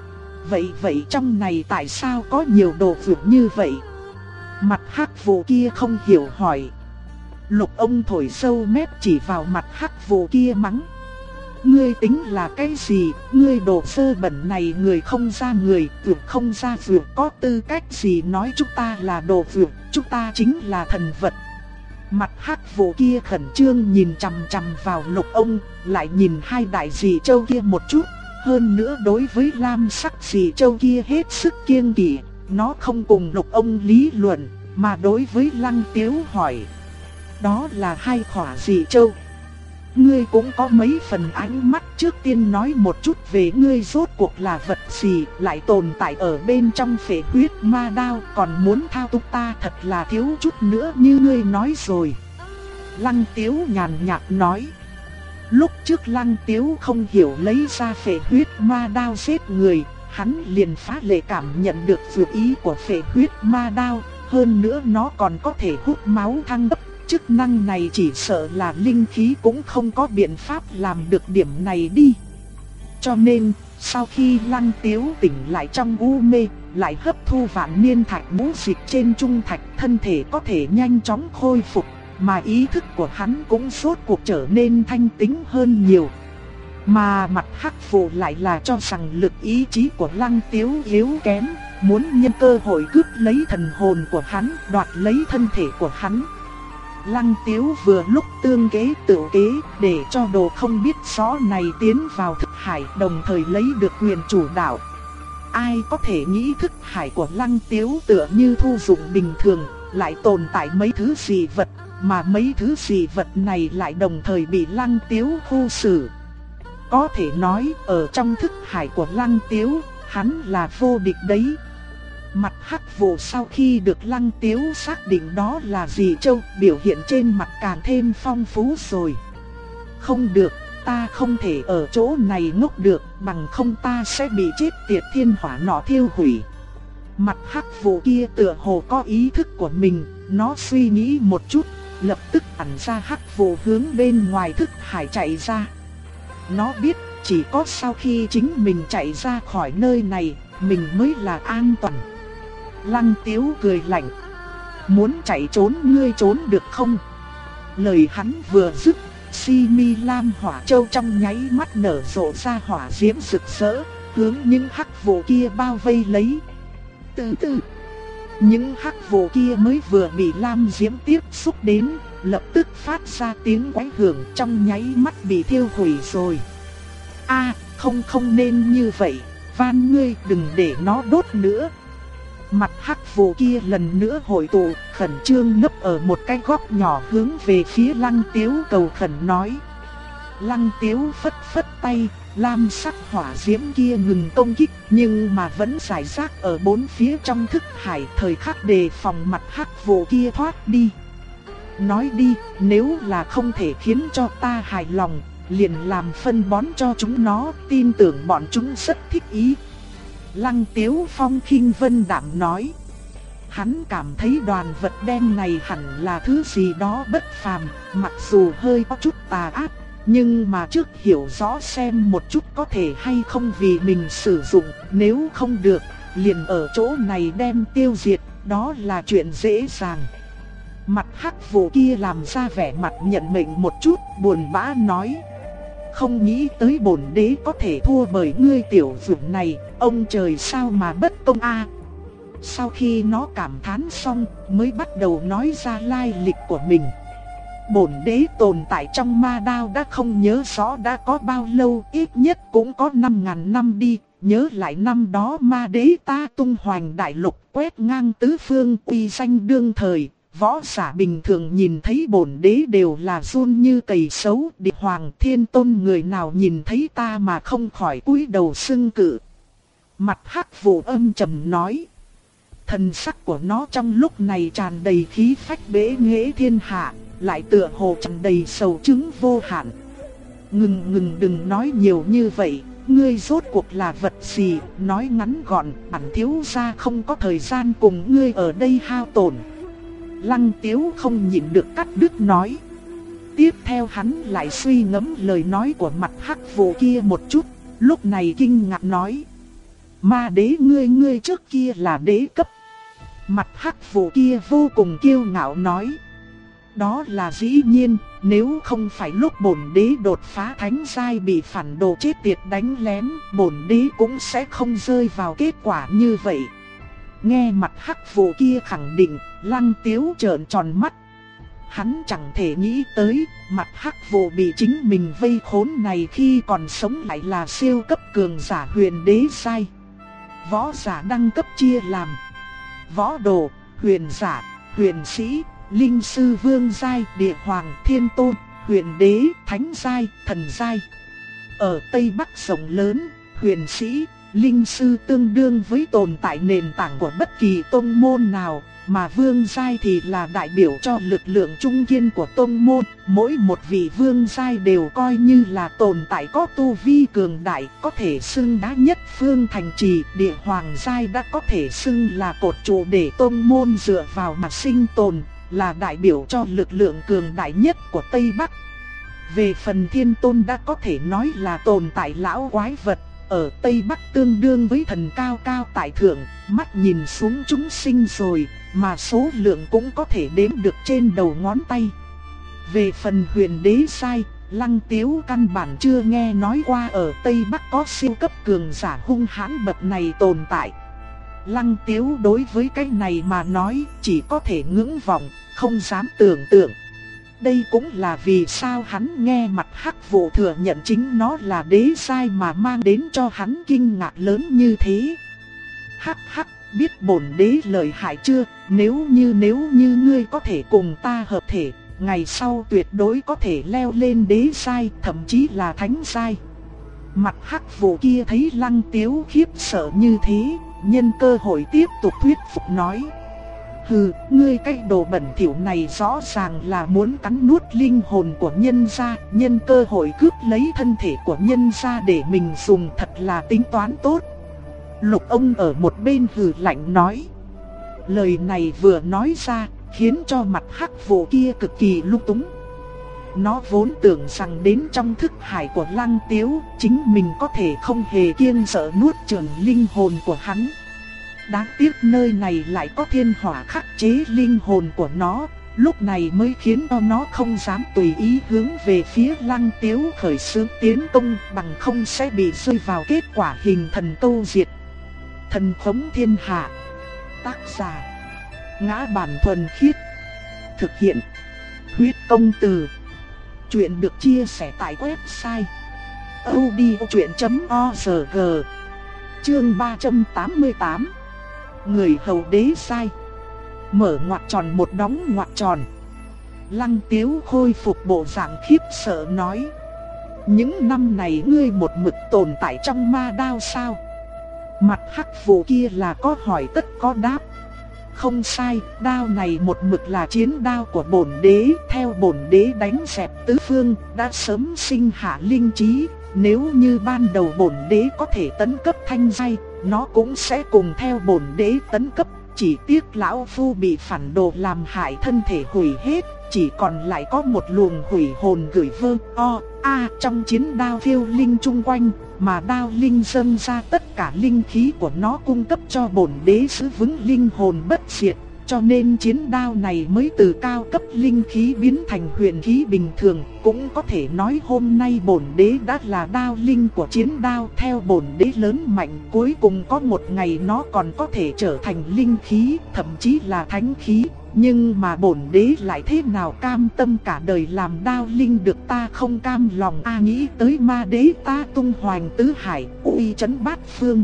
A: Vậy trong này tại sao có nhiều đồ vượt như vậy? Mặt hắc vụ kia không hiểu hỏi. Lục ông thổi sâu mép chỉ vào mặt hắc vụ kia mắng. Ngươi tính là cái gì? Ngươi đồ sơ bẩn này, người không ra người, vượt không ra vượt, có tư cách gì nói chúng ta là đồ vượt? Chúng ta chính là thần vật. Mặt hắc vụ kia khẩn trương nhìn chằm chằm vào lục ông, lại nhìn hai đại dị châu kia một chút. Hơn nữa đối với lam sắc dị châu kia hết sức kiêng kỵ. Nó không cùng lục ông lý luận, mà đối với Lăng Tiếu hỏi. Đó là hai khỏa dị châu. Ngươi cũng có mấy phần ánh mắt, trước tiên nói một chút về ngươi rốt cuộc là vật gì, lại tồn tại ở bên trong Phệ Huyết Ma Đao, còn muốn thao túng ta thật là thiếu chút nữa như ngươi nói rồi. Lăng Tiếu nhàn nhạt nói. Lúc trước Lăng Tiếu không hiểu lấy ra Phệ Huyết Ma Đao giết người, hắn liền phá lệ cảm nhận được dược ý của Phệ Huyết Ma Đao, hơn nữa nó còn có thể hút máu thăng cấp. Chức năng này chỉ sợ là linh khí cũng không có biện pháp làm được điểm này đi. Cho nên, sau khi Lăng Tiếu tỉnh lại trong u mê, lại hấp thu vạn niên thạch ngũ dịch trên trung thạch, thân thể có thể nhanh chóng khôi phục, mà ý thức của hắn cũng rốt cuộc trở nên thanh tĩnh hơn nhiều. Mà mặt hắc vụ lại là cho rằng lực ý chí của Lăng Tiếu yếu kém, muốn nhân cơ hội cướp lấy thần hồn của hắn, đoạt lấy thân thể của hắn. Lăng Tiếu vừa lúc tương kế tự kế, để cho đồ không biết rõ này tiến vào thức hải, đồng thời lấy được quyền chủ đạo. Ai có thể nghĩ thức hải của Lăng Tiếu tựa như thu dụng bình thường, lại tồn tại mấy thứ dị vật, mà mấy thứ dị vật này lại đồng thời bị Lăng Tiếu khu xử. Có thể nói, ở trong thức hải của Lăng Tiếu, hắn là vô địch đấy. Mặt hắc vụ sau khi được Lăng Tiếu xác định đó là dị châu, biểu hiện trên mặt càng thêm phong phú rồi. Không được, ta không thể ở chỗ này ngốc được, bằng không ta sẽ bị chết tiệt thiên hỏa nọ thiêu hủy. Mặt hắc vụ kia tựa hồ có ý thức của mình, nó suy nghĩ một chút, lập tức ẩn ra hắc vụ hướng bên ngoài thức hải chạy ra. Nó biết chỉ có sau khi chính mình chạy ra khỏi nơi này, mình mới là an toàn. Lăng Tiếu cười lạnh. Muốn chạy trốn ngươi trốn được không? Lời hắn vừa dứt, Si Mi Lam Hỏa Châu trong nháy mắt nở rộ ra hỏa diễm rực rỡ, hướng những hắc vụ kia bao vây lấy. Từ từ, những hắc vụ kia mới vừa bị lam diễm tiếp xúc đến, lập tức phát ra tiếng quái hưởng, trong nháy mắt bị thiêu hủy rồi. Không nên như vậy, van ngươi đừng để nó đốt nữa. Mặt hắc vụ kia lần nữa hội tụ, khẩn trương nấp ở một cái góc nhỏ hướng về phía Lăng Tiếu cầu khẩn nói. Lăng Tiếu phất phất tay, lam sắc hỏa diễm kia ngừng công kích, nhưng mà vẫn rải rác ở bốn phía trong thức hải, thời khắc đề phòng mặt hắc vụ kia thoát đi. Nói đi, nếu là không thể khiến cho ta hài lòng, liền làm phân bón cho chúng nó, tin tưởng bọn chúng rất thích ý. Lăng Tiếu phong khinh vân đạm nói. Hắn cảm thấy đoàn vật đen này hẳn là thứ gì đó bất phàm, mặc dù hơi có chút tà ác, nhưng mà trước hiểu rõ xem một chút có thể hay không vì mình sử dụng, nếu không được, liền ở chỗ này đem tiêu diệt, đó là chuyện dễ dàng. Mặt hắc vụ kia làm ra vẻ mặt nhận mệnh một chút, buồn bã nói. Không nghĩ tới bổn đế có thể thua bởi ngươi tiểu dược này, ông trời sao mà bất công a. Sau khi nó cảm thán xong mới bắt đầu nói ra lai lịch của mình. Bổn đế tồn tại trong ma đao đã không nhớ rõ đã có bao lâu, ít nhất cũng có 5.000 năm đi. Nhớ lại năm đó ma đế ta tung hoành đại lục, quét ngang tứ phương, uy danh đương thời. Võ giả bình thường nhìn thấy bổn đế đều là run như cầy sấu. Địa hoàng thiên tôn người nào nhìn thấy ta mà không khỏi cúi đầu xưng cự. Mặt Hắc Vụ âm trầm nói. Thần sắc của nó trong lúc này tràn đầy khí phách bế nghệ thiên hạ, lại tựa hồ tràn đầy sầu chứng vô hạn. Ngừng đừng nói nhiều như vậy, ngươi rốt cuộc là vật gì? Nói ngắn gọn, bản thiếu gia không có thời gian cùng ngươi ở đây hao tổn. Lăng Tiếu không nhịn được cắt đứt nói. Tiếp theo hắn lại suy ngẫm lời nói của mặt Hắc Vụ kia một chút, lúc này kinh ngạc nói. Ma đế ngươi trước kia là đế cấp. Mặt Hắc Vụ kia vô cùng kiêu ngạo nói. Đó là dĩ nhiên, nếu không phải lúc bổn đế đột phá thánh giai bị phản đồ chết tiệt đánh lén, bổn đế cũng sẽ không rơi vào kết quả như vậy. Nghe mặt Hắc Vụ kia khẳng định, Lăng Tiếu trợn tròn mắt. Hắn chẳng thể nghĩ tới, mặt Hắc Vụ bị chính mình vây khốn này khi còn sống lại là siêu cấp cường giả huyền đế giai. Võ giả đẳng cấp chia làm võ đồ, huyền giả, huyền sĩ, linh sư vương giai, địa hoàng, thiên tôn, huyền đế, thánh giai, thần giai. Ở Tây Bắc rộng lớn, huyền sĩ, linh sư tương đương với tồn tại nền tảng của bất kỳ tông môn nào, mà vương giai thì là đại biểu cho lực lượng trung kiên của tông môn. Mỗi một vị vương giai đều coi như là tồn tại có tu vi cường đại, có thể xưng đá nhất phương thành trì. Địa hoàng giai đã có thể xưng là cột trụ để tông môn dựa vào mà sinh tồn, là đại biểu cho lực lượng cường đại nhất của Tây Bắc. Về phần thiên tôn đã có thể nói là tồn tại lão quái vật, ở Tây Bắc tương đương với thần cao cao tại thượng, mắt nhìn xuống chúng sinh rồi, mà số lượng cũng có thể đếm được trên đầu ngón tay. Về phần huyền đế sai, Lăng Tiếu căn bản chưa nghe nói qua ở Tây Bắc có siêu cấp cường giả hung hãn bậc này tồn tại. Lăng Tiếu đối với cái này mà nói chỉ có thể ngưỡng vọng, không dám tưởng tượng. Đây cũng là vì sao hắn nghe mặt Hắc Vụ thừa nhận chính nó là đế sai mà mang đến cho hắn kinh ngạc lớn như thế. Hắc hắc, biết bổn đế lợi hại chưa? Nếu như ngươi có thể cùng ta hợp thể, ngày sau tuyệt đối có thể leo lên đế sai, thậm chí là thánh sai. Mặt Hắc Vụ kia thấy Lăng Tiếu khiếp sợ như thế, nhân cơ hội tiếp tục thuyết phục nói. Hừ, ngươi cái đồ bẩn thỉu này rõ ràng là muốn cắn nuốt linh hồn của nhân gia, nhân cơ hội cướp lấy thân thể của nhân gia để mình dùng, thật là tính toán tốt. Lục ông ở một bên hừ lạnh nói. Lời này vừa nói ra, khiến cho mặt Hắc Vụ kia cực kỳ lung túng. Nó vốn tưởng rằng đến trong thức hải của Lăng Tiếu, chính mình có thể không hề kiêng sợ nuốt chửng linh hồn của hắn. Đáng tiếc nơi này lại có thiên hỏa khắc chế linh hồn của nó, lúc này mới khiến cho nó không dám tùy ý hướng về phía Lăng Tiếu khởi xướng tiến công, bằng không sẽ bị rơi vào kết quả hình thần câu diệt. Thần khống thiên hạ. Tác giả: Ngã Bản Thuần Khiết. Thực hiện: Huyết Công Từ. Chuyện được chia sẻ tại website audiochuyện.org. Chương 388. Người hầu đế sai. Mở ngoặc tròn một đóng ngoặc tròn. Lăng Tiếu khôi phục bộ dạng khiếp sợ nói. Những năm này ngươi một mực tồn tại trong ma đao sao? Mặt Hắc Vụ kia là có hỏi tất có đáp. Không sai, đao này một mực là chiến đao của bổn đế. Theo bổn đế đánh dẹp tứ phương, đã sớm sinh hạ linh trí. Nếu như ban đầu bổn đế có thể tấn cấp thanh giai, nó cũng sẽ cùng theo bổn đế tấn cấp. Chỉ tiếc lão phu bị phản đồ làm hại thân thể hủy hết, chỉ còn lại có một luồng hủy hồn gửi vơ trong chiến đao phiêu linh chung quanh, mà đao linh dâng ra tất cả linh khí của nó cung cấp cho bổn đế giữ vững linh hồn bất diệt. cho nên chiến đao này mới từ cao cấp linh khí biến thành huyền khí bình thường. Cũng có thể nói hôm nay bổn đế đã là đao linh của chiến đao. Theo bổn đế lớn mạnh, cuối cùng có một ngày nó còn có thể trở thành linh khí, thậm chí là thánh khí. Nhưng mà bổn đế lại thế nào cam tâm cả đời làm đao linh được, ta không cam lòng. Nghĩ tới ma đế ta tung hoành tứ hải, uy chấn bát phương.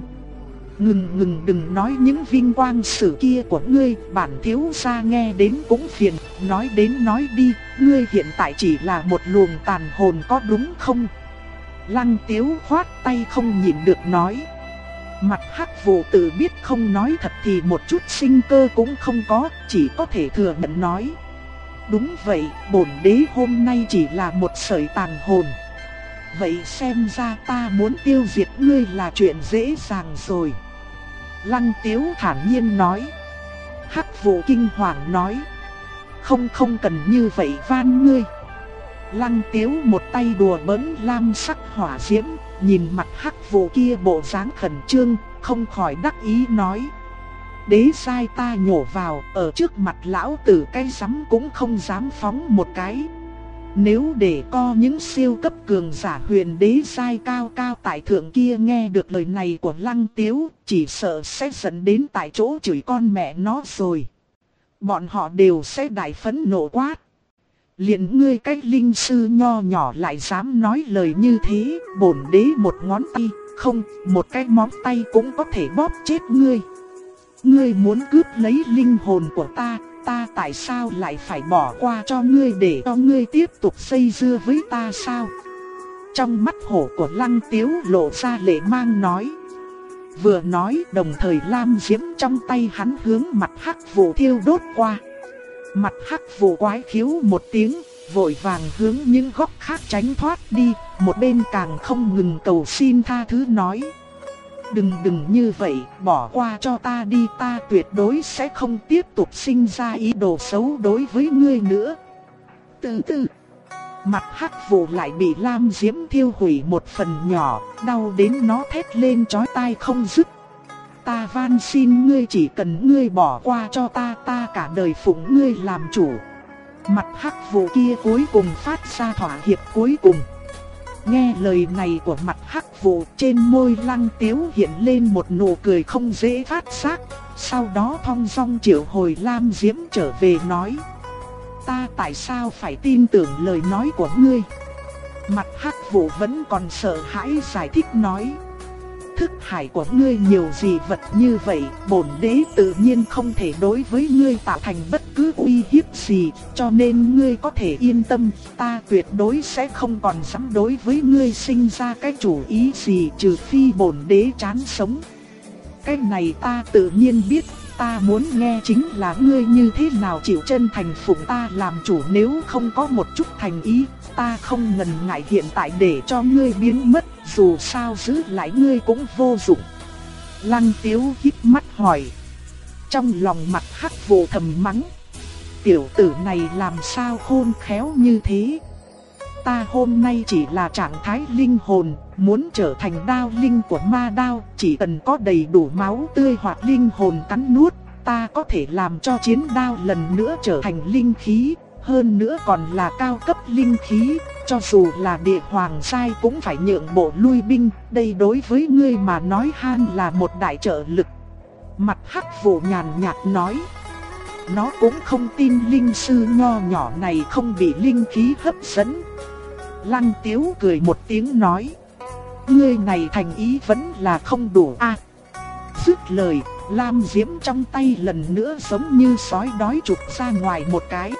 A: Ngừng đừng nói những vinh quang sử kia của ngươi, bản thiếu gia nghe đến cũng phiền. Nói đến nói đi, ngươi hiện tại chỉ là một luồng tàn hồn có đúng không? Lăng Tiếu khoát tay không nhịn được nói. Mặt Hắc Vụ tự biết không nói thật thì một chút sinh cơ cũng không có, chỉ có thể thừa nhận nói. Đúng vậy, bổn đế hôm nay chỉ là một sợi tàn hồn. Vậy xem ra ta muốn tiêu diệt ngươi là chuyện dễ dàng rồi. Lăng Tiếu thản nhiên nói. Hắc Vụ kinh hoàng nói. Không cần như vậy van ngươi. Lăng Tiếu một tay đùa bỡn lam sắc hỏa diễm, nhìn mặt Hắc Vụ kia bộ dáng khẩn trương, không khỏi đắc ý nói. Đế sai ta nhổ vào, ở trước mặt lão tử cái rắm cũng không dám phóng một cái. Nếu để co những siêu cấp cường giả huyền đế sai cao cao tại thượng kia nghe được lời này của Lăng Tiếu, chỉ sợ sẽ dẫn đến tại chỗ chửi con mẹ nó rồi. Bọn họ đều sẽ đại phẫn nộ quát. Liền ngươi cái linh sư nho nhỏ lại dám nói lời như thế, bổn đế một ngón tay, không, một cái móng tay cũng có thể bóp chết ngươi. Ngươi muốn cướp lấy linh hồn của ta tại sao lại phải bỏ qua cho ngươi để cho ngươi tiếp tục dây dưa với ta sao? Trong mắt hổ của Lăng Tiếu lộ ra lệ mang nói. Vừa nói đồng thời lam diễm trong tay hắn hướng mặt Hắc Vụ thiêu đốt qua. Mặt Hắc Vụ quái khiếu một tiếng, vội vàng hướng những góc khác tránh thoát đi, một bên càng không ngừng cầu xin tha thứ nói. Đừng như vậy, bỏ qua cho ta đi, ta tuyệt đối sẽ không tiếp tục sinh ra ý đồ xấu đối với ngươi nữa. Từ từ, mặt Hắc Vụ lại bị lam diễm thiêu hủy một phần nhỏ, đau đến nó thét lên chói tai không dứt. Ta van xin ngươi, chỉ cần ngươi bỏ qua cho ta cả đời phụng ngươi làm chủ. Mặt Hắc Vụ kia cuối cùng phát ra thỏa hiệp cuối cùng. Nghe lời này của mặt Hắc Vụ, trên môi Lăng Tiếu hiện lên một nụ cười không dễ phát giác. Sau đó thong dong triệu hồi lam diễm trở về nói. Ta tại sao phải tin tưởng lời nói của ngươi? Mặt Hắc Vụ vẫn còn sợ hãi giải thích nói. Thức hải của ngươi nhiều dị vật như vậy, bổn đế tự nhiên không thể đối với ngươi tạo thành bất cứ uy hiếp gì, cho nên ngươi có thể yên tâm, ta tuyệt đối sẽ không còn dám đối với ngươi sinh ra cái chủ ý gì, trừ phi bổn đế chán sống. Cái này ta tự nhiên biết, ta muốn nghe chính là ngươi như thế nào chịu chân thành phụng ta làm chủ, nếu không có một chút thành ý, ta không ngần ngại hiện tại để cho ngươi biến mất, dù sao giữ lại ngươi cũng vô dụng. Lăng Tiếu híp mắt hỏi. Trong lòng mặt Hắc Vụ thầm mắng. Tiểu tử này làm sao khôn khéo như thế? Ta hôm nay chỉ là trạng thái linh hồn, muốn trở thành đao linh của ma đao, chỉ cần có đầy đủ máu tươi hoặc linh hồn cắn nuốt, ta có thể làm cho chiến đao lần nữa trở thành linh khí, hơn nữa còn là cao cấp linh khí, cho dù là địa hoàng giai cũng phải nhượng bộ lui binh, đây đối với ngươi mà nói han là một đại trợ lực. Mặt Hắc Vụ nhàn nhạt nói. Nó cũng không tin linh sư nho nhỏ này không bị linh khí hấp dẫn. Lăng Tiếu cười một tiếng nói. Ngươi này thành ý vẫn là không đủ a. Dứt lời, lam diễm trong tay lần nữa giống như sói đói chụp ra ngoài một cái.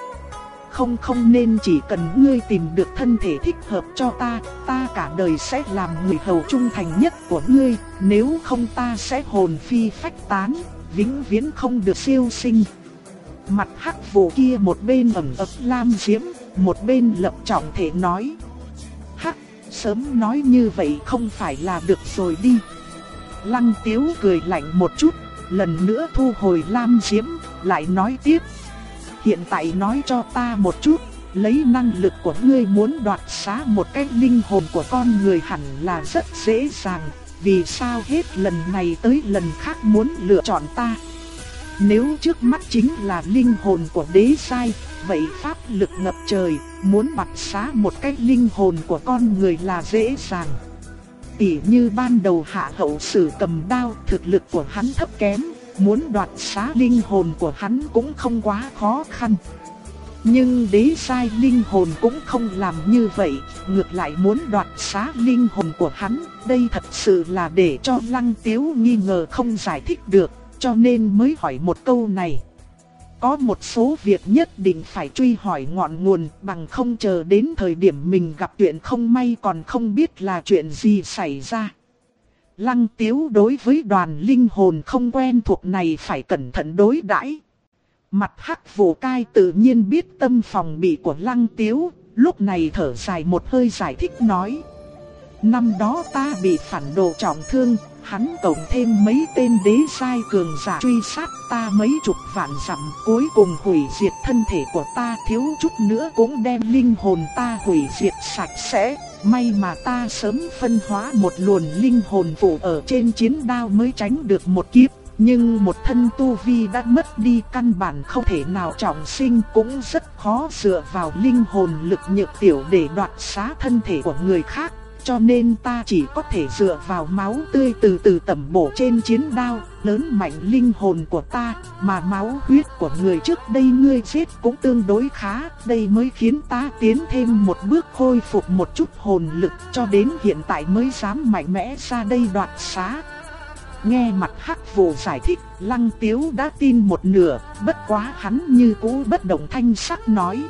A: Không nên, chỉ cần ngươi tìm được thân thể thích hợp cho ta cả đời sẽ làm người hầu trung thành nhất của ngươi, nếu không ta sẽ hồn phi phách tán, vĩnh viễn không được siêu sinh. Mặt Hắc Vụ kia một bên ẩm ập lam diễm, một bên lập trọng thể nói. Hắc, sớm nói như vậy không phải là được rồi đi. Lăng Tiếu cười lạnh một chút, lần nữa thu hồi lam diễm, lại nói tiếp. Hiện tại nói cho ta một chút, lấy năng lực của ngươi muốn đoạt xá một cái linh hồn của con người hẳn là rất dễ dàng, vì sao hết lần này tới lần khác muốn lựa chọn ta? Nếu trước mắt chính là linh hồn của đế sai, vậy pháp lực ngập trời, muốn đoạt xá một cái linh hồn của con người là dễ dàng. Tỉ như ban đầu Hạ Hậu Sử cầm đao, thực lực của hắn thấp kém, muốn đoạt xá linh hồn của hắn cũng không quá khó khăn. Nhưng đế sai linh hồn cũng không làm như vậy, ngược lại muốn đoạt xá linh hồn của hắn, đây thật sự là để cho Lăng Tiếu nghi ngờ không giải thích được, cho nên mới hỏi một câu này. Có một số việc nhất định phải truy hỏi ngọn nguồn, bằng không chờ đến thời điểm mình gặp chuyện không may còn không biết là chuyện gì xảy ra. Lăng Tiếu đối với đoàn linh hồn không quen thuộc này phải cẩn thận đối đãi. Mặt Hắc Vô Cai tự nhiên biết tâm phòng bị của Lăng Tiếu, lúc này thở dài một hơi giải thích nói. Năm đó ta bị phản đồ trọng thương, hắn cộng thêm mấy tên đế sai cường giả truy sát ta mấy chục vạn dặm, cuối cùng hủy diệt thân thể của ta, thiếu chút nữa cũng đem linh hồn ta hủy diệt sạch sẽ. May mà ta sớm phân hóa một luồng linh hồn phụ ở trên chiến đao mới tránh được một kiếp. Nhưng một thân tu vi đã mất đi, căn bản không thể nào trọng sinh, cũng rất khó dựa vào linh hồn lực nhược tiểu để đoạt xá thân thể của người khác. Cho nên ta chỉ có thể dựa vào máu tươi từ từ tẩm bổ trên chiến đao, lớn mạnh linh hồn của ta, mà máu huyết của người trước đây ngươi giết cũng tương đối khá, đây mới khiến ta tiến thêm một bước khôi phục một chút hồn lực, cho đến hiện tại mới dám mạnh mẽ ra đây đoạt xá. Nghe mặt Hắc Vô giải thích, Lăng Tiếu đã tin một nửa, bất quá hắn như cũ bất động thanh sắc nói.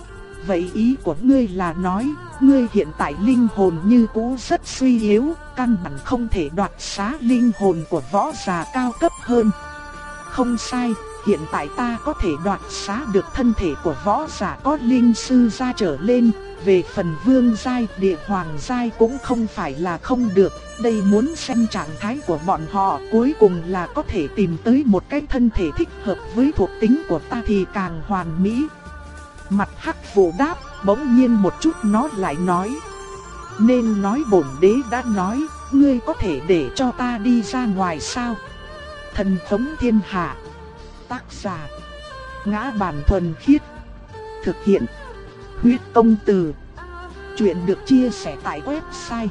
A: Vậy ý của ngươi là nói, ngươi hiện tại linh hồn như cũ rất suy yếu, căn bản không thể đoạt xá linh hồn của võ giả cao cấp hơn. Không sai, hiện tại ta có thể đoạt xá được thân thể của võ giả có linh sư gia trở lên, về phần vương giai, địa hoàng giai cũng không phải là không được, đây muốn xem trạng thái của bọn họ, cuối cùng là có thể tìm tới một cái thân thể thích hợp với thuộc tính của ta thì càng hoàn mỹ. Mặt Hắc Vô đáp, bỗng nhiên một chút nó lại nói. Nên nói bổn đế đã nói, ngươi có thể để cho ta đi ra ngoài sao? Thần thống thiên hạ. Tác giả: Ngã Bản Thuần Khiết. Thực hiện: Huyết Công Từ. Chuyện được chia sẻ tại website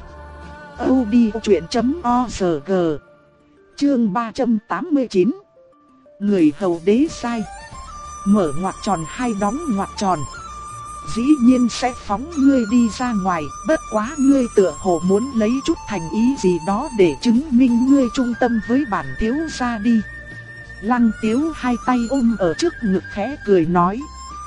A: audiochuyện.org. Chương 389. Người hầu đế sai. Mở ngoặc tròn hay đóng ngoặc tròn. Dĩ nhiên sẽ phóng ngươi đi ra ngoài, bất quá ngươi tựa hồ muốn lấy chút thành ý gì đó để chứng minh ngươi trung tâm với bản thiếu gia đi. Lăng Tiếu hai tay ôm ở trước ngực khẽ cười nói.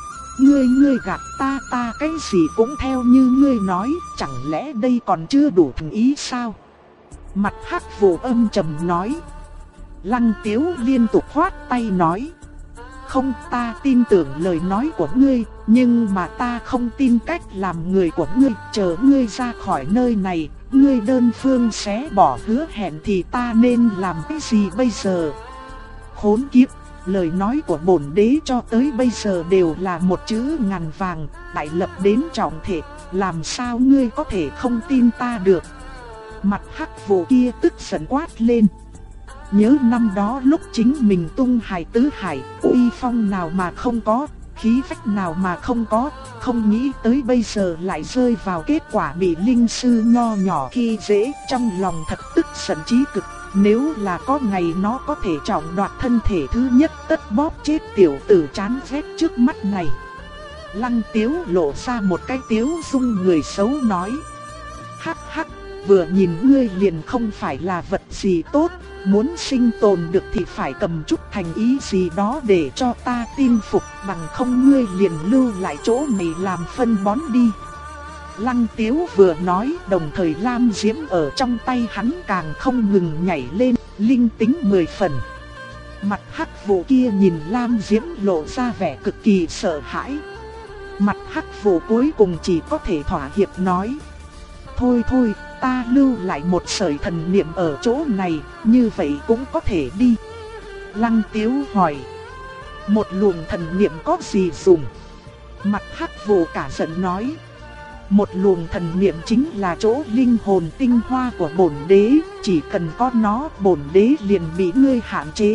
A: Ngươi gạt ta cái gì cũng theo như ngươi nói, chẳng lẽ đây còn chưa đủ thành ý sao? Mặt Hắc Vô âm trầm nói. Lăng Tiếu liên tục khoát tay nói. Không, ta tin tưởng lời nói của ngươi, nhưng mà ta không tin cách làm người của ngươi. Chờ ngươi ra khỏi nơi này, ngươi đơn phương xé bỏ hứa hẹn thì ta nên làm cái gì bây giờ? Khốn kiếp, lời nói của bổn đế cho tới bây giờ đều là một chữ ngàn vàng, đại lập đến trọng thể, làm sao ngươi có thể không tin ta được? Mặt Hắc Vô kia tức giận quát lên. Nhớ năm đó lúc chính mình tung hải tứ hải, uy phong nào mà không có, khí phách nào mà không có, không nghĩ tới bây giờ lại rơi vào kết quả bị linh sư nho nhỏ khi dễ, trong lòng thật tức giận chí cực. Nếu là có ngày nó có thể trọng đoạt thân thể thứ nhất, tất bóp chết tiểu tử chán ghét trước mắt này. Lăng Tiếu lộ ra một cái tiếu dung người xấu nói. Hắc hắc, vừa nhìn ngươi liền không phải là vật gì tốt, muốn sinh tồn được thì phải cầm chút thành ý gì đó để cho ta tin phục, bằng không ngươi liền lưu lại chỗ này làm phân bón đi. Lăng Tiếu vừa nói, đồng thời lam diễm ở trong tay hắn càng không ngừng nhảy lên, linh tính 10 phần. Mặt Hắc Vô kia nhìn lam diễm lộ ra vẻ cực kỳ sợ hãi. Mặt Hắc Vô cuối cùng chỉ có thể thỏa hiệp nói. Thôi, ta lưu lại một sợi thần niệm ở chỗ này, như vậy cũng có thể đi. Lăng Tiếu hỏi. Một luồng thần niệm có gì dùng? Mặt Hắc Vô cả giận nói. Một luồng thần niệm chính là chỗ linh hồn tinh hoa của bổn đế, chỉ cần có nó bổn đế liền bị ngươi hạn chế,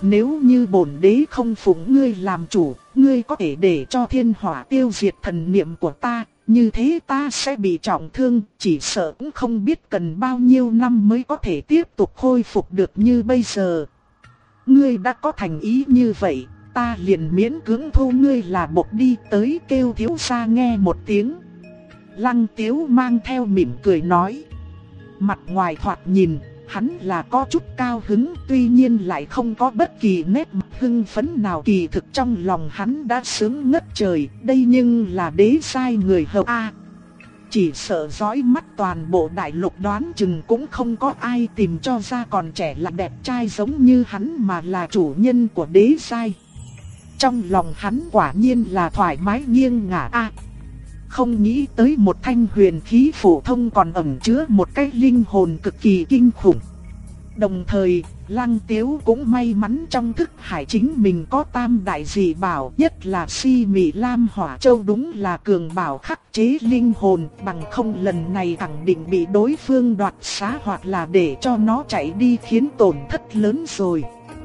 A: Nếu như bổn đế không phụng ngươi làm chủ, ngươi có thể để cho thiên hỏa tiêu diệt thần niệm của ta, như thế ta sẽ bị trọng thương, chỉ sợ cũng không biết cần bao nhiêu năm mới có thể tiếp tục khôi phục được như bây giờ. Ngươi đã có thành ý như vậy, ta liền miễn cưỡng thu ngươi là bộc đi, tới kêu thiếu gia nghe một tiếng. Lăng Tiếu mang theo mỉm cười nói. Mặt ngoài thoạt nhìn, hắn là có chút cao hứng, tuy nhiên lại không có bất kỳ nét mặt hưng phấn nào, kỳ thực trong lòng hắn đã sướng ngất trời, đây nhưng là đế sai người hầu A. Chỉ sợ dõi mắt toàn bộ đại lục đoán chừng cũng không có ai tìm cho ra còn trẻ là đẹp trai giống như hắn mà là chủ nhân của đế sai. Trong lòng hắn quả nhiên là thoải mái nghiêng ngả A. Không nghĩ tới một thanh huyền khí phổ thông còn ẩn chứa một cái linh hồn cực kỳ kinh khủng. Đồng thời, Lăng Tiếu cũng may mắn trong thức hải chính mình có tam đại dị bảo, nhất là Si Mị Lam Hỏa Châu đúng là cường bảo khắc chế linh hồn, bằng không lần này khẳng định bị đối phương đoạt xá hoặc là để cho nó chạy đi khiến tổn thất lớn rồi.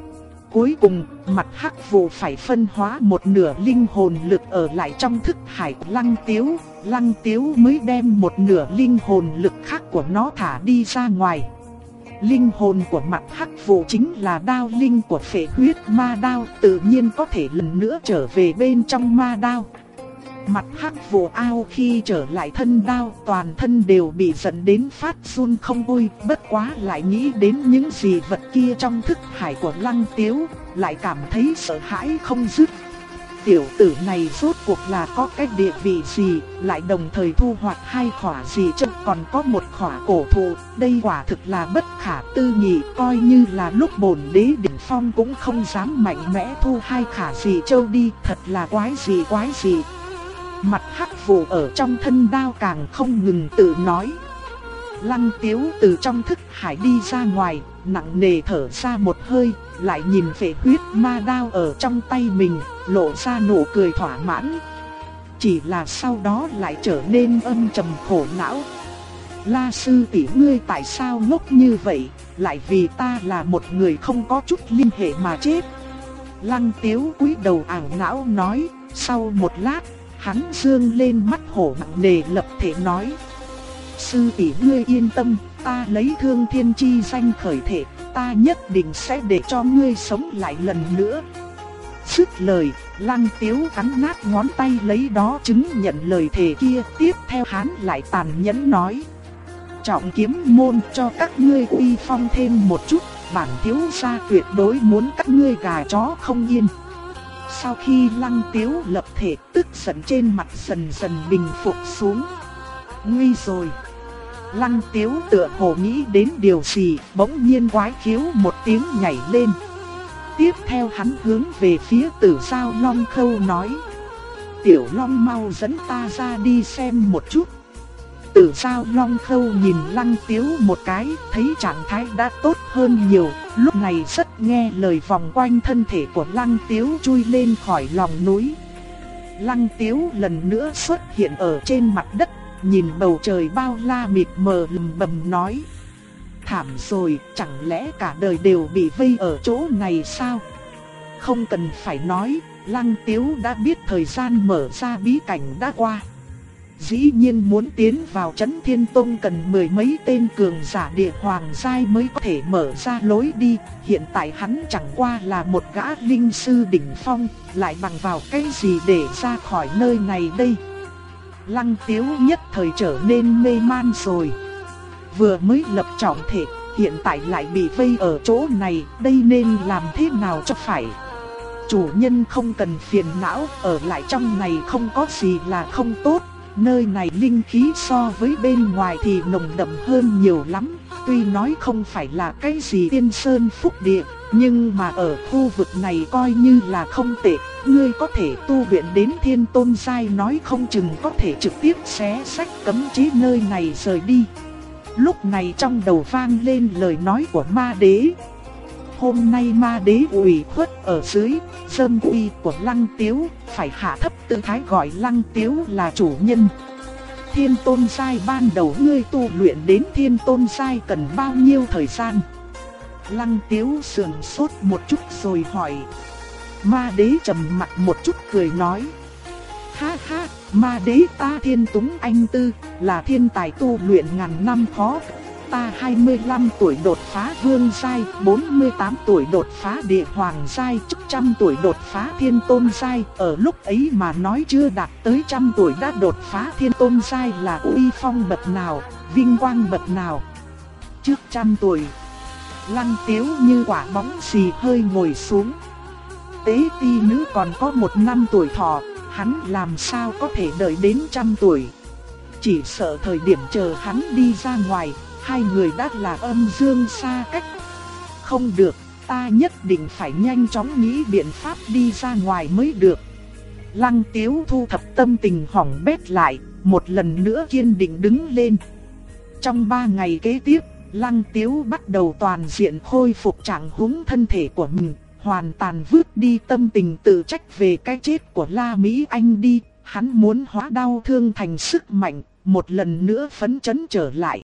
A: Cuối cùng, mặt Hắc Vụ phải phân hóa một nửa linh hồn lực ở lại trong thức hải của Lăng Tiếu mới đem một nửa linh hồn lực khác của nó thả đi ra ngoài. Linh hồn của mặt Hắc Vụ chính là đao linh của Phệ Huyết Ma Đao, tự nhiên có thể lần nữa trở về bên trong ma đao. Mặt Hắc Vụ ao khi trở lại thân đao, toàn thân đều bị giận đến phát run không vui, bất quá lại nghĩ đến những gì vật kia trong thức hải của Lăng Tiếu, lại cảm thấy sợ hãi không dứt. Tiểu tử này rốt cuộc là có cái địa vị gì, lại đồng thời thu hoạch 2 khỏa gì chứ, còn có 1 khỏa cổ thụ, đây quả thực là bất khả tư nghị, coi như là lúc bổn đế đỉnh phong cũng không dám mạnh mẽ thu 2 khả gì châu đi, thật là quái gì. Mặt Hắc Vụ ở trong thân đao càng không ngừng tự nói. Lăng Tiếu từ trong thức hải đi ra ngoài, nặng nề thở ra một hơi, lại nhìn Phệ Huyết Ma Đao ở trong tay mình, lộ ra nụ cười thỏa mãn. Chỉ là sau đó lại trở nên âm trầm khổ não. La sư tỷ, ngươi tại sao ngốc như vậy, lại vì ta là một người không có chút liên hệ mà chết. Lăng Tiếu cúi đầu ảo não nói. Sau một lát, hắn dương lên mắt hổ nặng nề lập thể nói. Sư tỷ ngươi yên tâm, ta lấy Thương Thiên chi danh khởi thể, ta nhất định sẽ để cho ngươi sống lại lần nữa. Dứt lời, Lăng Tiếu cắn nát ngón tay lấy đó chứng nhận lời thề kia, tiếp theo hắn lại tàn nhẫn nói. Trọng kiếm môn, cho các ngươi uy phong thêm một chút, bản thiếu gia tuyệt đối muốn các ngươi gà chó không yên. Sau khi Lăng Tiếu lập thể, tức giận trên mặt dần dần bình phục xuống. Nguy rồi. Lăng Tiếu tựa hồ nghĩ đến điều gì, bỗng nhiên quái khiếu một tiếng nhảy lên. Tiếp theo hắn hướng về phía Tử Giao Long Khâu nói. Tiểu Long mau dẫn ta ra đi xem một chút. Tử Giao Long Khâu nhìn Lăng Tiếu một cái, thấy trạng thái đã tốt hơn nhiều, lúc này rất nghe lời vòng quanh thân thể của Lăng Tiếu chui lên khỏi lòng núi. Lăng Tiếu lần nữa xuất hiện ở trên mặt đất, nhìn bầu trời bao la mịt mờ lầm bầm nói. Thảm rồi, chẳng lẽ cả đời đều bị vây ở chỗ này sao? Không cần phải nói, Lăng Tiếu đã biết thời gian mở ra bí cảnh đã qua. Dĩ nhiên muốn tiến vào Trấn Thiên Tông cần 10 mấy tên cường giả địa hoàng giai mới có thể mở ra lối đi. Hiện tại hắn chẳng qua là một gã linh sư đỉnh phong, lại bằng vào cái gì để ra khỏi nơi này đây? Lăng Tiếu nhất thời trở nên mê man rồi. Vừa mới lập trọng thể, hiện tại lại bị vây ở chỗ này, đây nên làm thế nào cho phải? Chủ nhân không cần phiền não, ở lại trong này không có gì là không tốt. Nơi này linh khí so với bên ngoài thì nồng đậm hơn nhiều lắm. Tuy nói không phải là cái gì tiên sơn phúc địa, nhưng mà ở khu vực này coi như là không tệ. Ngươi có thể tu luyện đến thiên tôn giai, nói không chừng có thể trực tiếp xé sách cấm chế nơi này rời đi. Lúc này trong đầu vang lên lời nói của ma đế. Hôm nay ma đế ủy khuất ở dưới dâm uy của Lăng Tiếu, phải hạ thấp tư thái gọi Lăng Tiếu là chủ nhân. Thiên tôn giai ban đầu ngươi tu luyện đến thiên tôn giai cần bao nhiêu thời gian? Lăng Tiếu sườn sốt một chút rồi hỏi. Ma đế trầm mặt một chút cười nói. Ha ha, ma đế ta Thiên Túng Anh Tư, là thiên tài tu luyện ngàn năm khó. Ta 25 tuổi đột phá vương giai, 48 tuổi đột phá địa hoàng giai, 100 tuổi đột phá thiên tôn giai. Ở lúc ấy mà nói chưa đạt tới 100 tuổi đã đột phá thiên tôn giai là uy phong bậc nào, vinh quang bậc nào. Trước 100 tuổi, Lăng Tiếu như quả bóng xì hơi ngồi xuống. Tế ti nữ còn có 1 năm tuổi thọ, hắn làm sao có thể đợi đến 100 tuổi. Chỉ sợ thời điểm chờ hắn đi ra ngoài, hai người đã là âm dương xa cách. Không được, ta nhất định phải nhanh chóng nghĩ biện pháp đi ra ngoài mới được. Lăng Tiếu thu thập tâm tình hỏng bét lại, một lần nữa kiên định đứng lên. Trong 3 ngày kế tiếp, Lăng Tiếu bắt đầu toàn diện khôi phục trạng huống thân thể của mình, hoàn toàn vứt đi tâm tình tự trách về cái chết của La Mỹ Anh đi. Hắn muốn hóa đau thương thành sức mạnh, một lần nữa phấn chấn trở lại.